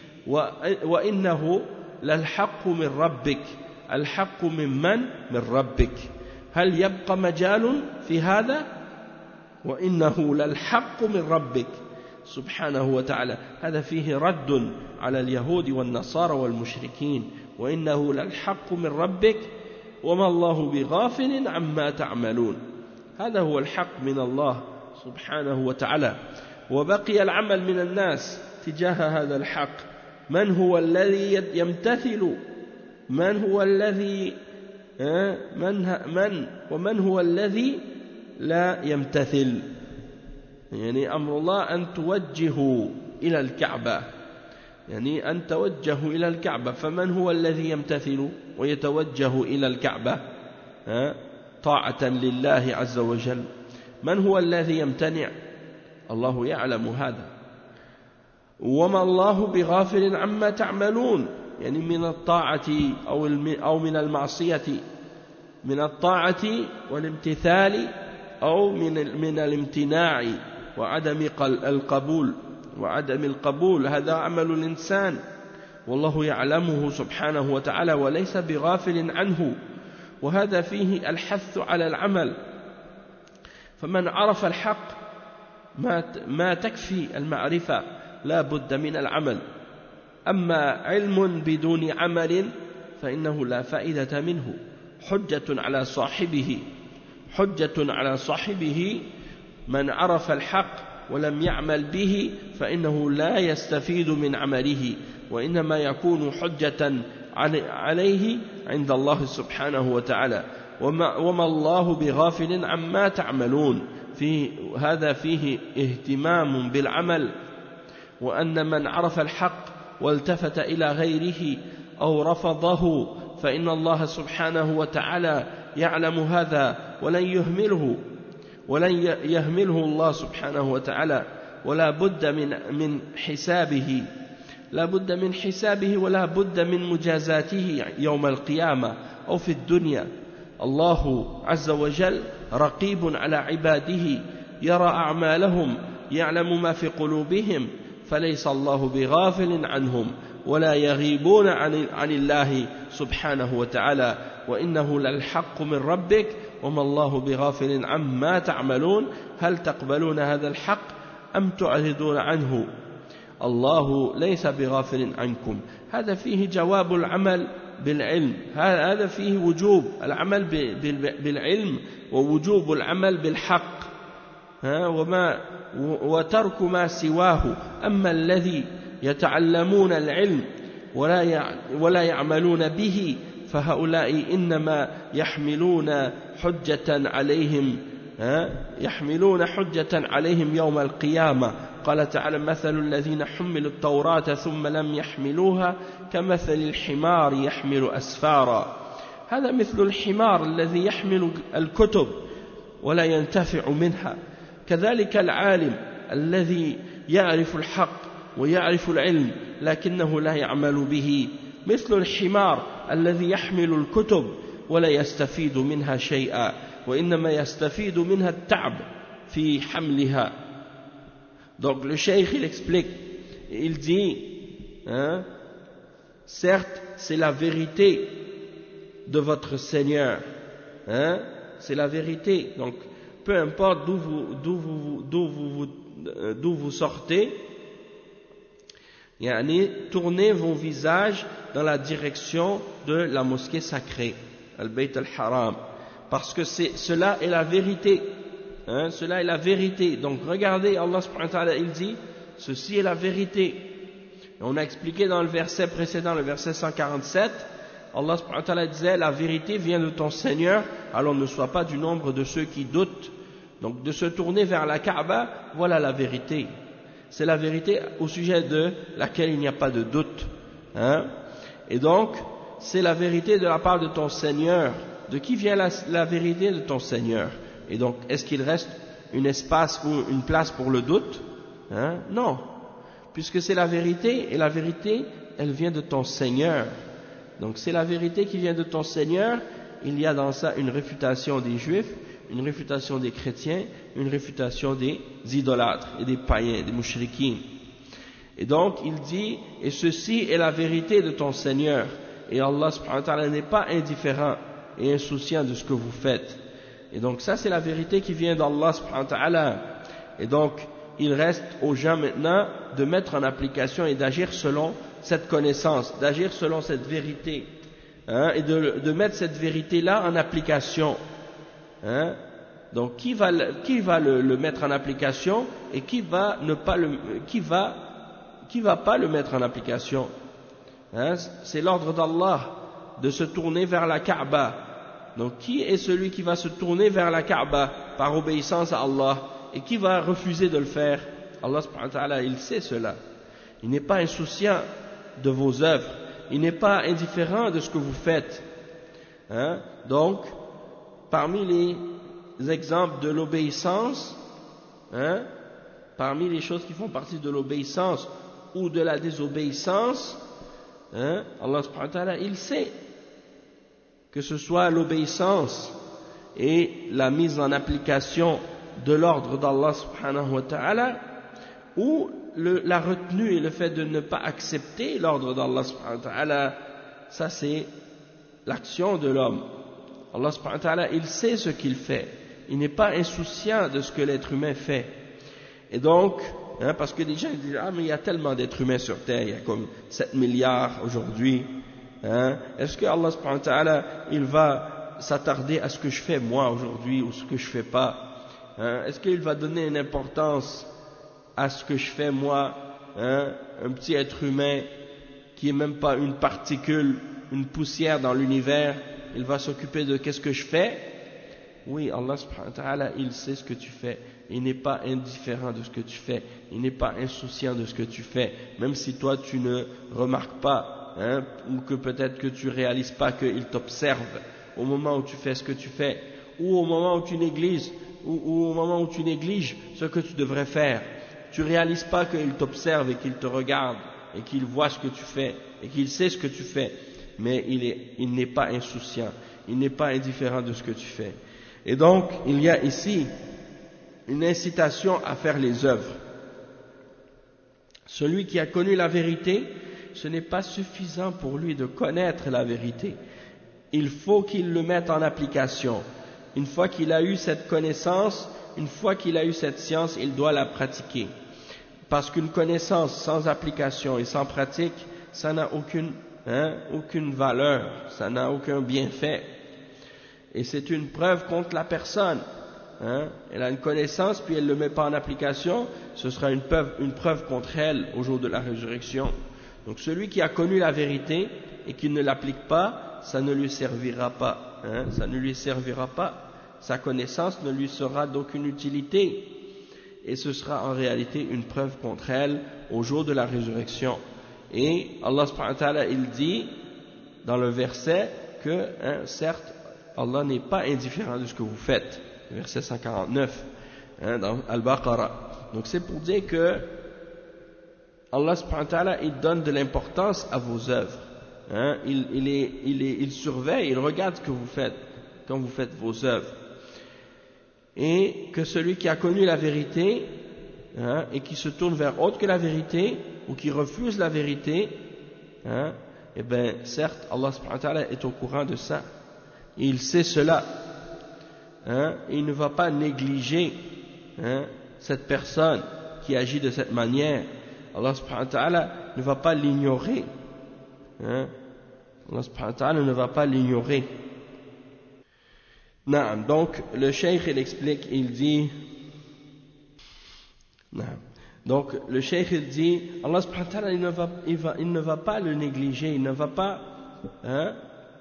وإنه للحق من ربك. الحق من من؟ من ربك. هل يبقى مجال في هذا؟ وإنه للحق من ربك سبحانه وتعالى. هذا فيه رد على اليهود والنصارى والمشركين. وإنه للحق من ربك وما الله بغافل عما تعملون. هذا هو الحق من الله سبحانه وتعالى. وبقي العمل من الناس تجاه هذا الحق. من هو الذي يمتثل؟ من هو الذي من من ومن هو الذي لا يمتثل؟ يعني أمر الله أن توجهوا إلى الكعبة، يعني أن توجهوا إلى الكعبة. فمن هو الذي يمتثل ويتوجه إلى الكعبة طاعة لله عز وجل؟ من هو الذي يمتنع؟ الله يعلم هذا. وما الله بغافل عما تعملون، يعني من الطاعة أو أو من المعصية، من الطاعة والامتثال أو من من الامتناع وعدم القبول وعدم القبول، هذا عمل الإنسان والله يعلمه سبحانه وتعالى وليس بغافل عنه. وهذا فيه الحث على العمل. فمن عرف الحق ما ما تكفي المعرفة، لا بد من العمل. أما علم بدون عمل فإنه لا فائدة منه، حجة على صاحبه، حجة على صاحبه. من عرف الحق ولم يعمل به فإنه لا يستفيد من عمله، وإنما يكون حجة عليه عند الله سبحانه وتعالى. وما, وما الله بغافل عما تعملون. في هذا فيه اهتمام بالعمل وأن من عرف الحق والتفت إلى غيره أو رفضه فإن الله سبحانه وتعالى يعلم هذا ولن يهمله ولن يهمله الله سبحانه وتعالى ولا بد من من حسابه لا بد من حسابه ولا بد من مجازاته يوم القيامة أو في الدنيا. الله عز وجل رقيب على عباده يرى أعمالهم يعلم ما في قلوبهم فليس الله بغافل عنهم ولا يغيبون عن, عن الله سبحانه وتعالى وإنه للحق من ربك وما الله بغافل عما تعملون هل تقبلون هذا الحق أم تعرضون عنه الله ليس بغافل عنكم. هذا فيه جواب العمل بالعلم، هذا فيه وجوب العمل بالعلم ووجوب العمل بالحق وما وترك ما سواه. أما الذي يتعلمون العلم ولا يعملون به فهؤلاء إنما يحملون حجة عليهم يحملون حجة عليهم يوم القيامة. قال تعالى مثل الذين حملوا التوراة ثم لم يحملوها كمثل الحمار يحمل أسفارا. هذا مثل الحمار الذي يحمل الكتب ولا ينتفع منها. كذلك العالم الذي يعرف الحق ويعرف العلم لكنه لا يعمل به مثل الحمار الذي يحمل الكتب ولا يستفيد منها شيئا وإنما يستفيد منها التعب في حملها. Donc le cheikh il explique, il dit hein, certes c'est la vérité de votre Seigneur, hein, c'est la vérité, donc peu importe d'où vous, d'où vous, d'où vous, d'où vous sortez, yani, tournez vos visages dans la direction de la mosquée sacrée, Al-Bayt al-Haram, parce que c'est, cela est la vérité. Hein, cela est la vérité. Donc regardez, Allah subhanahu wa ta'ala il dit ceci est la vérité. Et on a expliqué dans le verset précédent, le verset cent quarante-sept, Allah subhanahu wa ta'ala disait la vérité vient de ton Seigneur, alors ne sois pas du nombre de ceux qui doutent. Donc de se tourner vers la Kaaba, voilà la vérité. C'est la vérité au sujet de laquelle il n'y a pas de doute. Hein. Et donc c'est la vérité de la part de ton Seigneur. De qui vient la, la vérité de ton Seigneur? Et donc, est-ce qu'il reste un espace ou une place pour le doute? Hein? Non, puisque c'est la vérité, et la vérité, elle vient de ton Seigneur. Donc, c'est la vérité qui vient de ton Seigneur. Il y a dans ça une réfutation des Juifs, une réfutation des chrétiens, une réfutation des idolâtres et des païens, des mouchriquins. Et donc, il dit, et ceci est la vérité de ton Seigneur. Et Allah subhanahu wa ta'ala n'est pas indifférent et insouciant de ce que vous faites. Et donc ça c'est la vérité qui vient d'Allah subhanahu wa ta'ala. Et donc il reste aux gens maintenant de mettre en application et d'agir selon cette connaissance, d'agir selon cette vérité, hein, et de, de mettre cette vérité-là en application. Hein. Donc qui va, qui va le, le mettre en application et qui va ne pas le, qui va, qui va pas le mettre en application. Hein. C'est l'ordre d'Allah de se tourner vers la Kaaba. Donc qui est celui qui va se tourner vers la Kaaba par obéissance à Allah et qui va refuser de le faire? Allah subhanahu wa ta'ala il sait cela. Il n'est pas insouciant de vos œuvres, il n'est pas indifférent de ce que vous faites. Hein? Donc parmi les exemples de l'obéissance, hein, parmi les choses qui font partie de l'obéissance ou de la désobéissance, hein, Allah subhanahu wa ta'ala il sait que ce soit l'obéissance et la mise en application de l'ordre d'Allah subhanahu wa ta'ala, ou le, la retenue et le fait de ne pas accepter l'ordre d'Allah subhanahu wa ta'ala, ça c'est l'action de l'homme. Allah subhanahu wa ta'ala, il sait ce qu'il fait, il n'est pas insouciant de ce que l'être humain fait. Et donc, hein, parce que des gens disent, ah mais il y a tellement d'êtres humains sur terre, il y a comme sept milliards aujourd'hui, hein, est-ce que Allah subhanahu wa ta'ala il va s'attarder à ce que je fais moi aujourd'hui ou ce que je fais pas, hein, est-ce qu'il va donner une importance à ce que je fais moi, hein, un petit être humain qui est même pas une particule, une poussière dans l'univers, il va s'occuper de qu'est-ce que je fais? Oui, Allah subhanahu wa ta'ala il sait ce que tu fais il n'est pas indifférent de ce que tu fais, il n'est pas insouciant de ce que tu fais, même si toi tu ne remarques pas, hein, ou que peut-être que tu réalises pas qu'il t'observe au moment où tu fais ce que tu fais, ou au moment où tu négliges, ou, ou au moment où tu négliges ce que tu devrais faire. Tu réalises pas qu'il t'observe et qu'il te regarde, et qu'il voit ce que tu fais, et qu'il sait ce que tu fais, mais il est, il n'est pas insouciant, il n'est pas indifférent de ce que tu fais. Et donc, il y a ici une incitation à faire les œuvres. Celui qui a connu la vérité, ce n'est pas suffisant pour lui de connaître la vérité. Il faut qu'il le mette en application. Une fois qu'il a eu cette connaissance, une fois qu'il a eu cette science, il doit la pratiquer. Parce qu'une connaissance sans application et sans pratique, ça n'a aucune, hein, aucune valeur, ça n'a aucun bienfait. Et c'est une preuve contre la personne. Hein, elle a une connaissance, puis elle ne le met pas en application, ce sera une preuve, une preuve contre elle au jour de la résurrection. Donc celui qui a connu la vérité et qui ne l'applique pas, ça ne lui servira pas. Hein, ça ne lui servira pas. Sa connaissance ne lui sera d'aucune utilité. Et ce sera en réalité une preuve contre elle au jour de la résurrection. Et Allah subhanahu wa ta'ala, il dit dans le verset que, hein, certes, Allah n'est pas indifférent de ce que vous faites. Verset cent quarante-neuf, hein, dans Al-Baqarah. Donc c'est pour dire que Allah subhanahu wa ta'ala, il donne de l'importance à vos œuvres. Hein, il, il, est, il, est, il surveille, il regarde ce que vous faites quand vous faites vos œuvres. Et que celui qui a connu la vérité, hein, et qui se tourne vers autre que la vérité, ou qui refuse la vérité, hein, eh bien certes Allah subhanahu wa ta'ala est au courant de ça. Il sait cela. Hein, il ne va pas négliger, hein, cette personne qui agit de cette manière. Allah subhanahu wa ta'ala ne va pas l'ignorer. Hein, Allah subhanahu wa ta'ala ne va pas l'ignorer. Naam, donc le cheikh il explique, il dit, naam, donc le cheikh il dit, Allah subhanahu wa ta'ala il ne va, il va, il ne va pas le négliger, il ne va pas, hein,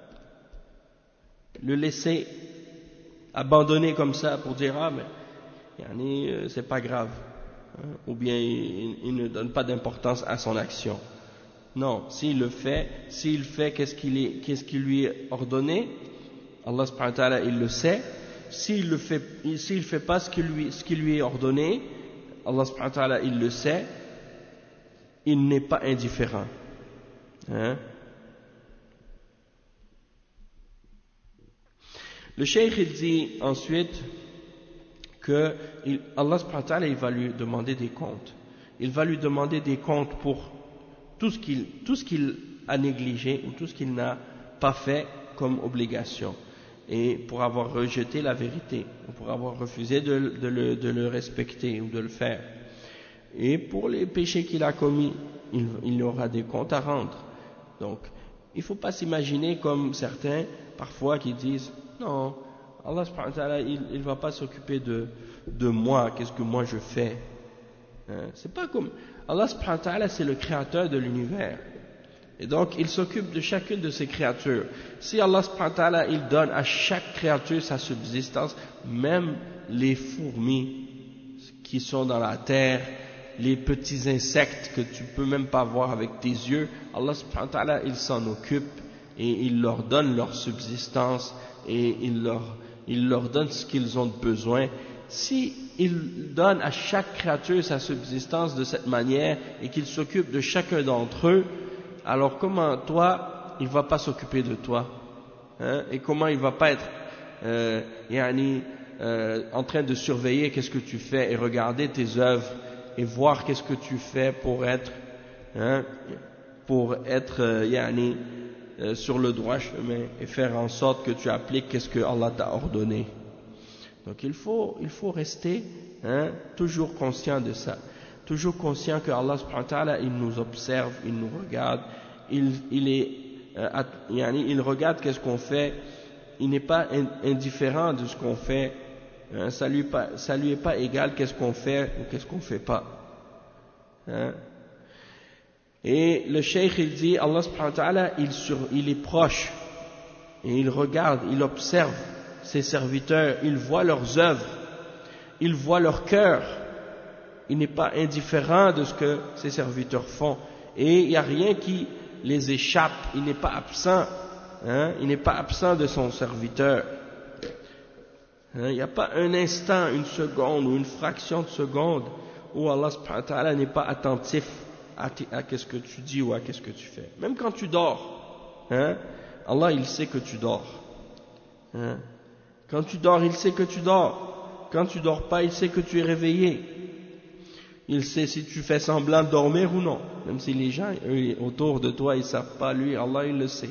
le laisser abandonné comme ça pour dire ah mais yani, euh, c'est pas grave, hein, ou bien il, il ne donne pas d'importance à son action. Non, s'il le fait, s'il fait qu'est-ce qu'il est, qu'est-ce qui lui est ordonné, Allah subhanahu wa ta'ala il le sait. S'il le fait, s'il fait pas ce qui lui, ce qui lui est ordonné, Allah subhanahu wa ta'ala il le sait. Il n'est pas indifférent. Hein? Le cheikh il dit ensuite que il, Allah subhanahu wa ta'ala il va lui demander des comptes. Il va lui demander des comptes pour tout ce qu'il, tout ce qu'il a négligé ou tout ce qu'il n'a pas fait comme obligation, et pour avoir rejeté la vérité, ou pour avoir refusé de, de, le, de le respecter ou de le faire. Et pour les péchés qu'il a commis, il, il y aura des comptes à rendre. Donc, il ne faut pas s'imaginer comme certains parfois qui disent non, Allah subhanahu wa ta'ala, il ne va pas s'occuper de, de moi, qu'est-ce que moi je fais. Hein? C'est pas comme Allah subhanahu wa ta'ala, c'est le créateur de l'univers. Et donc, il s'occupe de chacune de ses créatures. Si Allah subhanahu wa ta'ala, il donne à chaque créature sa subsistance, même les fourmis qui sont dans la terre, les petits insectes que tu peux même pas voir avec tes yeux, Allah subhanahu wa ta'ala, il s'en occupe et il leur donne leur subsistance et il leur, il leur donne ce qu'ils ont besoin. Si il donne à chaque créature sa subsistance de cette manière et qu'il s'occupe de chacun d'entre eux, alors comment toi, il ne va pas s'occuper de toi, hein? Et comment il ne va pas être euh, yani, euh, en train de surveiller qu'est-ce que tu fais et regarder tes œuvres et voir qu'est-ce que tu fais pour être, hein, pour être euh, yani, euh, sur le droit chemin et faire en sorte que tu appliques qu'est-ce que Allah t'a ordonné. Donc il faut, il faut rester, hein, toujours conscient de ça. Toujours conscient que Allah subhanahu wa ta'ala, il nous observe, il nous regarde, il, il est, euh, at, yani, il regarde qu'est-ce qu'on fait, il n'est pas in, indifférent de ce qu'on fait, hein, ça lui pas, ça lui est pas égal qu'est-ce qu'on fait ou qu'est-ce qu'on fait pas. Hein. Et le cheikh il dit, Allah subhanahu wa ta'ala, il, sur, il est proche, et il regarde, il observe ses serviteurs, il voit leurs œuvres, il voit leur cœur, il n'est pas indifférent de ce que ses serviteurs font, et il n'y a rien qui les échappe, il n'est pas absent, hein, il n'est pas absent de son serviteur. Hein, il n'y a pas un instant, une seconde ou une fraction de seconde où Allah subhanahu wa ta'ala n'est pas attentif à, à qu'est-ce que tu dis ou à qu'est-ce que tu fais. Même quand tu dors, hein, Allah il sait que tu dors. Hein, quand tu dors, il sait que tu dors. Quand tu dors pas, il sait que tu es réveillé. Il sait si tu fais semblant de dormir ou non. Même si les gens eux, autour de toi, ils ne savent pas, lui, Allah, il le sait.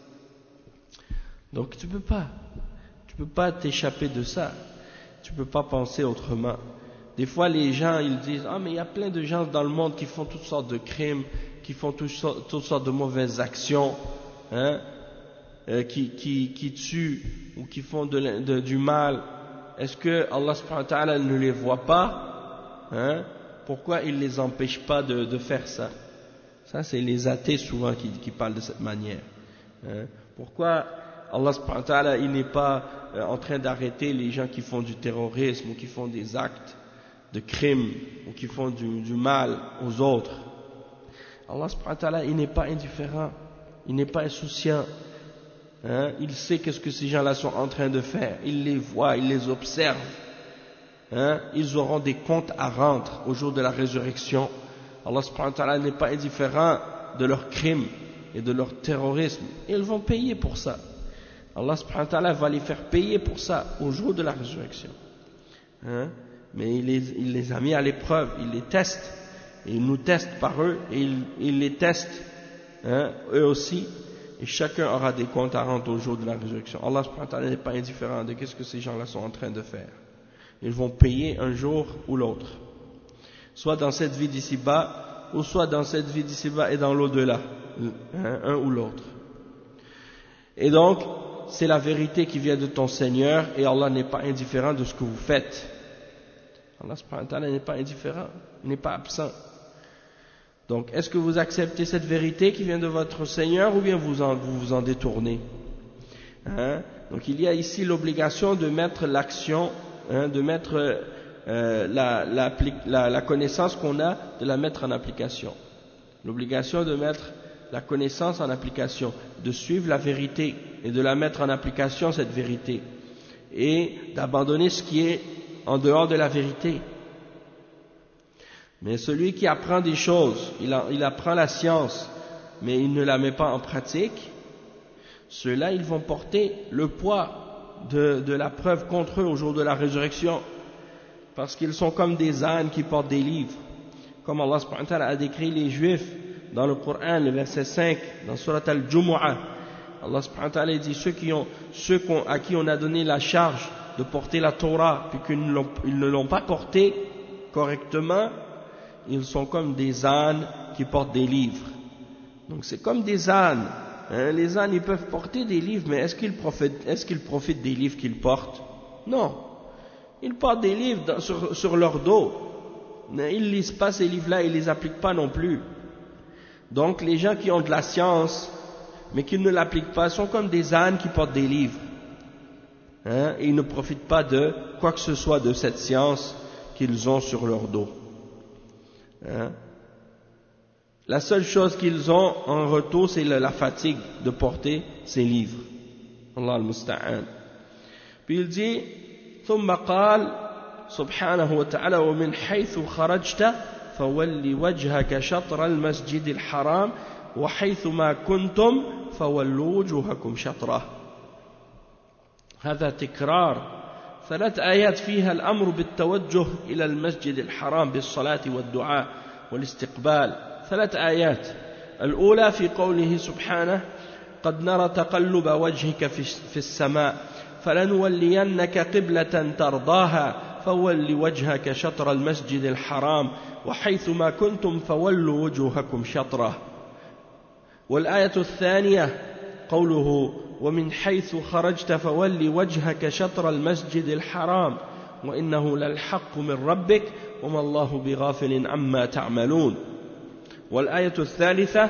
Donc tu ne peux pas. Tu ne peux pas t'échapper de ça. Tu ne peux pas penser autrement. Des fois, les gens, ils disent, ah, mais il y a plein de gens dans le monde qui font toutes sortes de crimes, qui font toutes sortes, toutes sortes de mauvaises actions, hein, euh, qui, qui, qui tuent ou qui font de, de, du mal. Est-ce que Allah subhanahu wa ta'ala ne les voit pas, hein? Pourquoi il ne les empêche pas de, de faire ça? Ça, c'est les athées souvent qui, qui parlent de cette manière. Hein? Pourquoi Allah subhanahu wa ta'ala, il n'est pas euh, en train d'arrêter les gens qui font du terrorisme ou qui font des actes de crimes ou qui font du, du mal aux autres? Allah subhanahu wa ta'ala, il n'est pas indifférent, il n'est pas insouciant. Hein? Il sait qu'est-ce que ces gens-là sont en train de faire, il les voit, il les observe. Hein, ils auront des comptes à rendre au jour de la résurrection. Allah subhanahu wa ta'ala n'est pas indifférent de leurs crimes et de leur terrorisme. Ils vont payer pour ça. Allah subhanahu wa ta'ala va les faire payer pour ça au jour de la résurrection. Hein, mais il les, il les a mis à l'épreuve, il les teste. Et il nous teste par eux et il, il les teste, hein, eux aussi. Et chacun aura des comptes à rendre au jour de la résurrection. Allah subhanahu wa ta'ala n'est pas indifférent de ce que ces gens-là sont en train de faire. Ils vont payer un jour ou l'autre, soit dans cette vie d'ici-bas, ou soit dans cette vie d'ici-bas et dans l'au-delà, hein, un ou l'autre. Et donc, c'est la vérité qui vient de ton Seigneur, et Allah n'est pas indifférent de ce que vous faites. Allah subhanahu wa ta'ala n'est pas indifférent, il n'est pas absent. Donc, est-ce que vous acceptez cette vérité qui vient de votre Seigneur, ou bien vous en, vous, vous en détournez? Hein? Donc, il y a ici l'obligation de mettre l'action, Hein, de mettre euh, la, la, la, la connaissance qu'on a, de la mettre en application. L'obligation de mettre la connaissance en application, de suivre la vérité et de la mettre en application, cette vérité, et d'abandonner ce qui est en dehors de la vérité. Mais celui qui apprend des choses, il, a, il apprend la science, mais il ne la met pas en pratique, ceux-là, ils vont porter le poids De, de la preuve contre eux au jour de la résurrection, parce qu'ils sont comme des ânes qui portent des livres, comme Allah subhanahu wa ta'ala a décrit les juifs dans le Coran, le verset cinq, dans Surat al-Jumu'ah. Allah subhanahu wa ta'ala dit ceux, qui ont, ceux qu'on, à qui on a donné la charge de porter la Torah, puis qu'ils ne l'ont, ils ne l'ont pas portée correctement, ils sont comme des ânes qui portent des livres. Donc c'est comme des ânes. Hein, les ânes, ils peuvent porter des livres, mais est-ce qu'ils profitent, est-ce qu'ils profitent des livres qu'ils portent? Non. Ils portent des livres dans, sur, sur leur dos. Ils ne lisent pas ces livres-là, ils ne les appliquent pas non plus. Donc, les gens qui ont de la science, mais qui ne l'appliquent pas, sont comme des ânes qui portent des livres. Hein, et ils ne profitent pas de quoi que ce soit de cette science qu'ils ont sur leur dos. Hein. La seule chose qu'ils ont en retour, c'est la fatigue de porter ces livres. Allah al-Musta'an. Puis il dit, ثم قال سبحانه وتعالى ومن حيث خرجت فول وجهك شطر المسجد الحرام وحيث ما كنتم فولوا وجوهكم شطره. هذا تكرار ثلاث آيات فيها الأمر بالتوجه إلى المسجد الحرام بالصلاة والدعاء والاستقبال. ثلاث آيات. الأولى في قوله سبحانه قد نرى تقلب وجهك في السماء فلنولينك قبلة ترضاها فول وجهك شطر المسجد الحرام وحيث ما كنتم فولوا وجوهكم شطره. والآية الثانية قوله ومن حيث خرجت فول وجهك شطر المسجد الحرام وإنه للحق من ربك وما الله بغافل عما تعملون. والآية الثالثة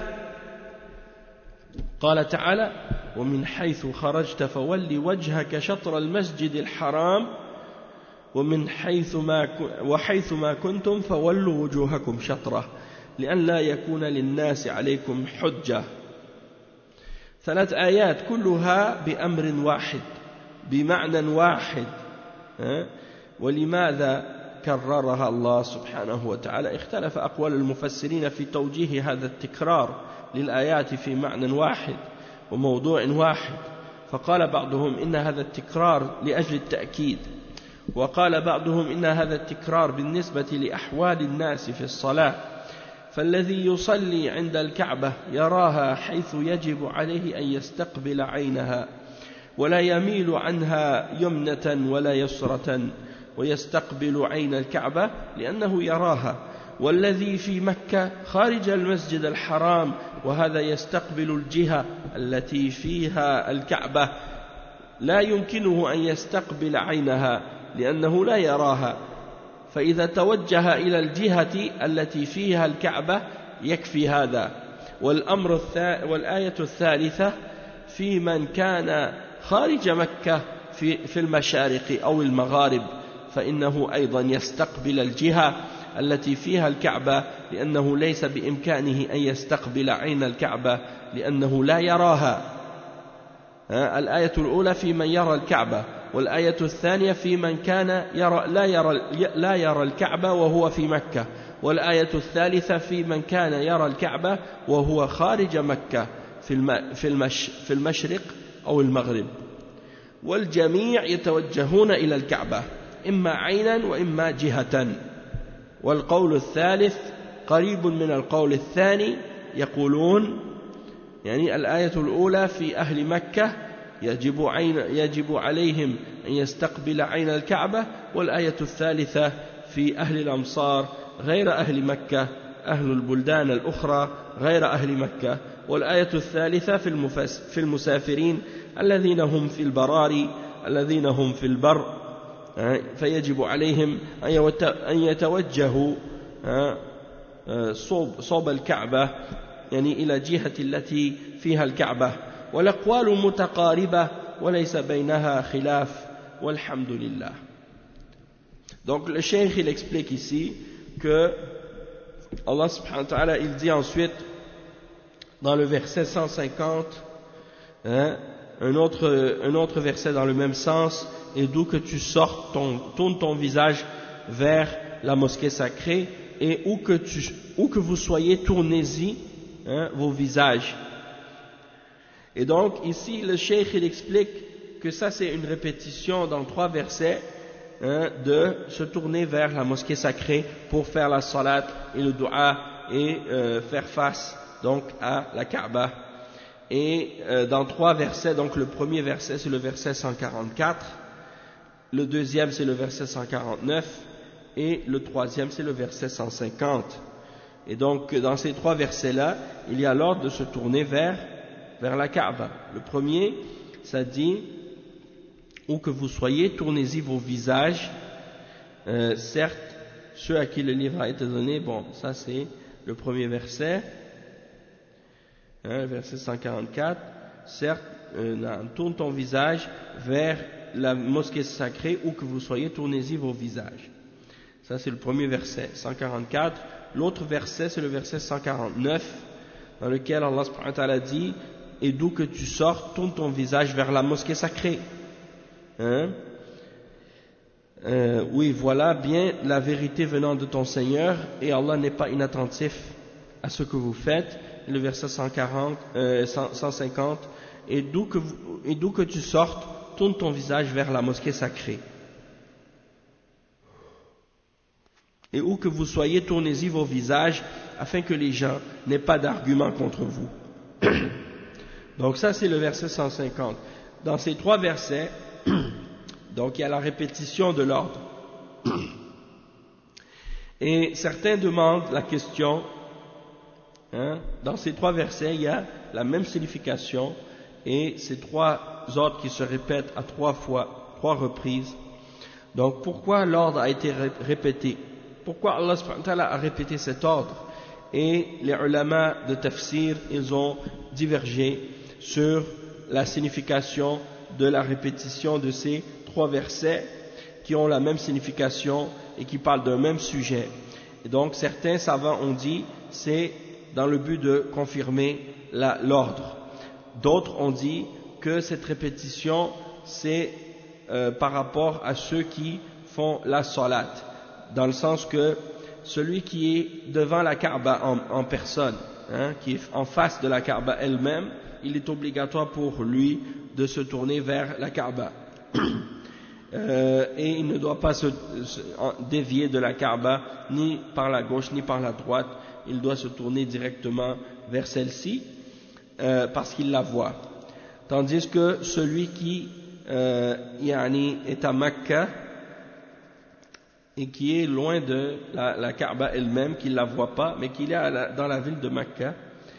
قال تعالى ومن حيث خرجت فول وجهك شطر المسجد الحرام ومن حيث ما وحيث ما كنتم فولوا وجوهكم شطرة لأن لا يكون للناس عليكم حجة. ثلاث آيات كلها بأمر واحد بمعنى واحد. ولماذا كررها الله سبحانه وتعالى؟ اختلف أقوال المفسرين في توجيه هذا التكرار للآيات في معنى واحد وموضوع واحد. فقال بعضهم إن هذا التكرار لأجل التأكيد، وقال بعضهم إن هذا التكرار بالنسبة لأحوال الناس في الصلاة، فالذي يصلي عند الكعبة يراها حيث يجب عليه أن يستقبل عينها ولا يميل عنها يمنة ولا يسرة ويستقبل عين الكعبة لأنه يراها، والذي في مكة خارج المسجد الحرام وهذا يستقبل الجهة التي فيها الكعبة لا يمكنه أن يستقبل عينها لأنه لا يراها، فإذا توجه إلى الجهة التي فيها الكعبة يكفي هذا. والأمر الثا... والآية الثالثة في من كان خارج مكة في, في المشارق أو المغارب فإنه أيضا يستقبل الجهة التي فيها الكعبة لأنه ليس بإمكانه أن يستقبل عين الكعبة لأنه لا يراها. الآية الأولى في من يرى الكعبة، والآية الثانية في من كان يرى لا يرى لا يرى الكعبة وهو في مكة، والآية الثالثة في من كان يرى الكعبة وهو خارج مكة في في المش في المشرق أو المغرب، والجميع يتوجهون إلى الكعبة إما عينا وإما جهة. والقول الثالث قريب من القول الثاني، يقولون يعني الآية الأولى في أهل مكة يجب, عين يجب عليهم أن يستقبل عين الكعبة، والآية الثالثة في أهل الأمصار غير أهل مكة، أهل البلدان الأخرى غير أهل مكة، والآية الثالثة في, في المسافرين الذين هم في البراري الذين هم في البر، فيجب عليهم أن يتوجهوا صوب, صوب الكعبة يعني إلى جهة التي فيها الكعبة. والأقوال متقاربة وليس بينها خلاف والحمد لله. Donc le cheikh il explique ici que Allah subhanahu wa ta'ala il dit ensuite dans le verset cent cinquante, hein, un autre, un autre verset dans le même sens, et d'où que tu sortes, ton, tourne ton visage vers la mosquée sacrée, et où que, tu, où que vous soyez, tournez-y hein, vos visages. Et donc ici le cheikh il explique que ça c'est une répétition dans trois versets hein, de se tourner vers la mosquée sacrée pour faire la salat et le dua et euh, faire face donc à la Kaaba. Et euh, dans trois versets, donc le premier verset c'est le verset cent quarante-quatre, le deuxième c'est le verset cent quarante-neuf et le troisième c'est le verset cent cinquante. Et donc dans ces trois versets là il y a l'ordre de se tourner vers vers la Kaaba. Le premier, ça dit, où que vous soyez, tournez-y vos visages. Euh, certes, ceux à qui le livre a été donné, bon, ça c'est le premier verset, hein, verset cent quarante-quatre. Certes, euh, tourne ton visage vers la mosquée sacrée, où que vous soyez, tournez-y vos visages. Ça c'est le premier verset, cent quarante-quatre. L'autre verset, c'est le verset cent quarante-neuf, dans lequel Allah subhanahu wa ta'ala dit, et d'où que tu sors, tourne ton visage vers la mosquée sacrée. Hein? Euh, oui, voilà bien la vérité venant de ton Seigneur, et Allah n'est pas inattentif à ce que vous faites. Le verset cent quarante, euh, cent cinquante, et d'où que, vous, et d'où que tu sortes, tourne ton visage vers la mosquée sacrée. Et où que vous soyez, tournez-y vos visages, afin que les gens n'aient pas d'argument contre vous. Donc ça c'est le verset cent cinquante. Dans ces trois versets, donc il y a la répétition de l'ordre. Et certains demandent la question, hein, dans ces trois versets il y a la même signification et ces trois ordres qui se répètent à trois fois, trois reprises. Donc pourquoi l'ordre a été répété? Pourquoi Allah subhanahu wa ta'ala a répété cet ordre? Et les ulama de tafsir, ils ont divergé sur la signification de la répétition de ces trois versets qui ont la même signification et qui parlent d'un même sujet. Et donc certains savants ont dit c'est dans le but de confirmer la, l'ordre. D'autres ont dit que cette répétition c'est euh, par rapport à ceux qui font la salat, dans le sens que celui qui est devant la Kaaba en, en personne, hein, qui est en face de la Kaaba elle-même, il est obligatoire pour lui de se tourner vers la Kaaba. Euh, et il ne doit pas se, se dévier de la Kaaba ni par la gauche ni par la droite, il doit se tourner directement vers celle-ci euh, parce qu'il la voit. Tandis que celui qui euh, yani, est à Mecca et qui est loin de la, la Kaaba elle-même, qui ne la voit pas, mais qui est à la, dans la ville de Mecca,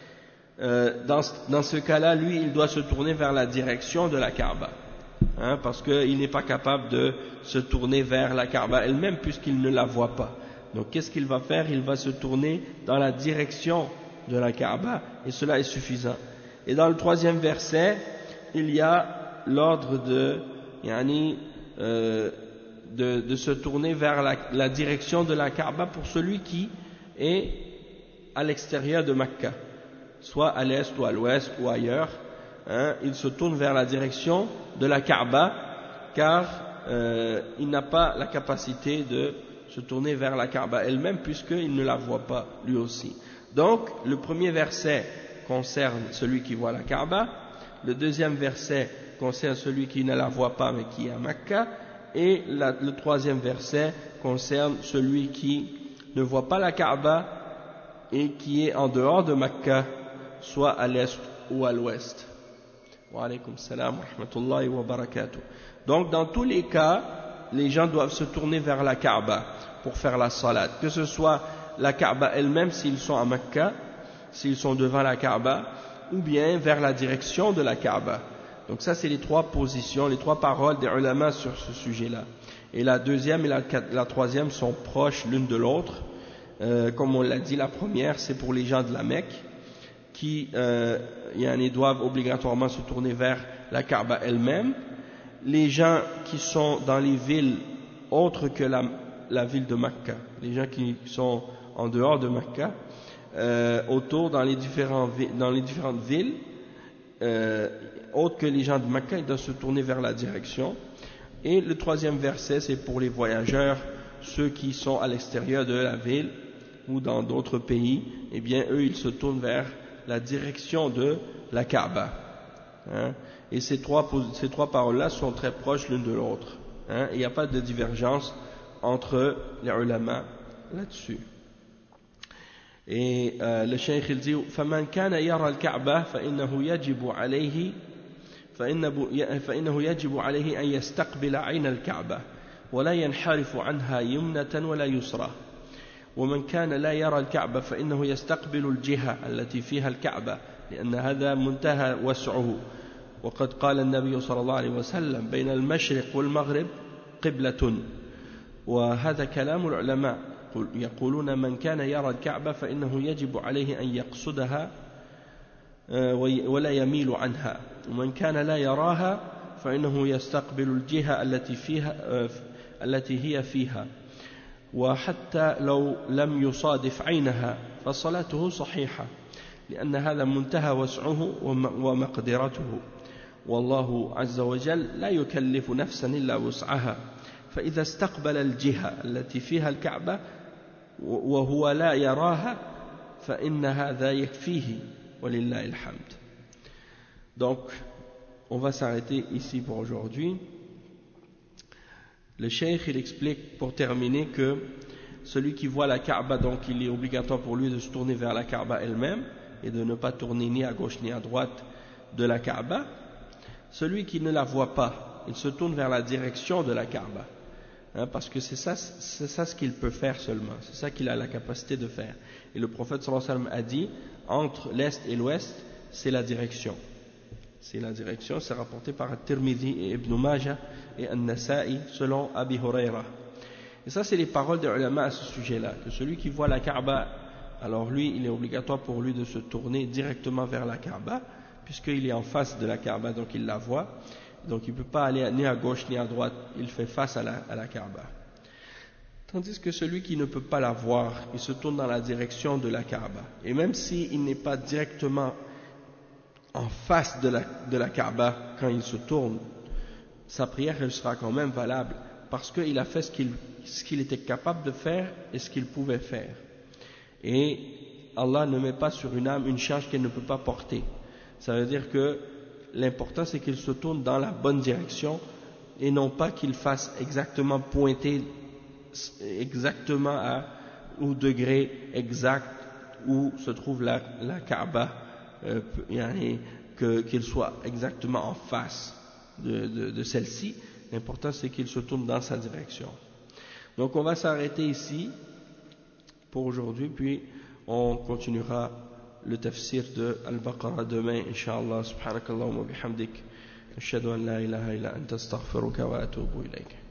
euh, dans, dans ce cas-là, lui, il doit se tourner vers la direction de la Kaaba. Hein, parce qu'il n'est pas capable de se tourner vers la Kaaba elle-même puisqu'il ne la voit pas. Donc qu'est-ce qu'il va faire? Il va se tourner dans la direction de la Kaaba et cela est suffisant. Et dans le troisième verset, il y a l'ordre de, yani, euh, de, de se tourner vers la, la direction de la Kaaba pour celui qui est à l'extérieur de Mecca, soit à l'est ou à l'ouest ou ailleurs. Hein, il se tourne vers la direction de la Kaaba car euh, il n'a pas la capacité de se tourner vers la Kaaba elle-même puisqu'il ne la voit pas lui aussi. Donc le premier verset concerne celui qui voit la Kaaba, le deuxième verset concerne celui qui ne la voit pas mais qui est à Mecca, et la, le troisième verset concerne celui qui ne voit pas la Kaaba et qui est en dehors de Mecca, soit à l'est ou à l'ouest. Wa alaykum salam wa rahmatullahi wa barakatuh. Donc dans tous les cas, les gens doivent se tourner vers la Kaaba pour faire la salat, que ce soit la Kaaba elle-même s'ils sont à Mecca, s'ils sont devant la Kaaba, ou bien vers la direction de la Kaaba. Donc ça c'est les trois positions, les trois paroles des ulama sur ce sujet-là. Et la deuxième et la, la troisième sont proches l'une de l'autre. Euh, comme on l'a dit, la première c'est pour les gens de la Mecque qui euh, yani, doivent obligatoirement se tourner vers la Kaaba elle-même. Les gens qui sont dans les villes autres que la, la ville de Mecca, les gens qui sont en dehors de Mecca, euh, autour dans les, différents, dans les différentes villes, euh, autres que les gens de Mecca, ils doivent se tourner vers la direction. Et le troisième verset, c'est pour les voyageurs, ceux qui sont à l'extérieur de la ville ou dans d'autres pays, eh bien eux, ils se tournent vers la direction de la Kaaba. Hein, et ces trois, ces trois paroles-là sont très proches l'une de l'autre. Hein, il n'y a pas de divergence entre les ulama là-dessus. Et euh, le cheikh il dit فَمَنْ كَانَ يَرَى الْكَعْبَةَ فَإِنَّهُ يَجِبُ عَلَيْهِ فإنه يجب عليه أن يستقبل عين الكعبة ولا ينحرف عنها يمنة ولا يسرى. ومن كان لا يرى الكعبة فإنه يستقبل الجهة التي فيها الكعبة لأن هذا منتهى وسعه. وقد قال النبي صلى الله عليه وسلم بين المشرق والمغرب قبلة. وهذا كلام العلماء يقولون من كان يرى الكعبة فإنه يجب عليه أن يقصدها ولا يميل عنها. ومن كان لا يراها فإنه يستقبل الجهة التي فيها التي هي فيها وحتى لو لم يصادف عينها فصلاته صحيحة لأن هذا منتهى وسعه ومقدرته والله عز وجل لا يكلف نفسا إلا وسعها. فإذا استقبل الجهة التي فيها الكعبة وهو لا يراها فإن هذا يكفيه ولله الحمد. Donc on va s'arrêter ici pour aujourd'hui. Le cheikh il explique pour terminer que celui qui voit la Kaaba, donc il est obligatoire pour lui de se tourner vers la Kaaba elle-même et de ne pas tourner ni à gauche ni à droite de la Kaaba. Celui qui ne la voit pas, il se tourne vers la direction de la Kaaba, hein, parce que c'est ça, c'est ça ce qu'il peut faire seulement, c'est ça qu'il a la capacité de faire. Et le prophète sallallahu alayhi wa sallam a dit, entre l'est et l'ouest, c'est la direction. C'est la direction, c'est rapporté par At-Tirmidhi et Ibn Majah et An-Nasa'i selon Abi Huraira. Et ça c'est les paroles des ulama à ce sujet-là, que celui qui voit la Kaaba, alors lui il est obligatoire pour lui de se tourner directement vers la Kaaba, puisqu'il est en face de la Kaaba, donc il la voit. Donc il ne peut pas aller ni à gauche ni à droite, il fait face à la, à la Kaaba. Tandis que celui qui ne peut pas la voir, il se tourne dans la direction de la Kaaba. Et même s'il n'est pas directement en face de la, de la Kaaba quand il se tourne, sa prière elle sera quand même valable parce qu'il a fait ce qu'il, ce qu'il était capable de faire et ce qu'il pouvait faire. Et Allah ne met pas sur une âme une charge qu'elle ne peut pas porter. Ça veut dire que l'important c'est qu'il se tourne dans la bonne direction et non pas qu'il fasse exactement pointer exactement à, au degré exact où se trouve la, la Kaaba, euh, que, qu'il soit exactement en face de, de, de celle-ci. L'important c'est qu'il se tourne dans sa direction. Donc on va s'arrêter ici pour aujourd'hui, puis on continuera le tafsir de Al-Baqarah demain, Inch'Allah. Subhanakallahumma bihamdik, ashhadu an la ilaha illa anta astaghfiruka wa atubu ilayk.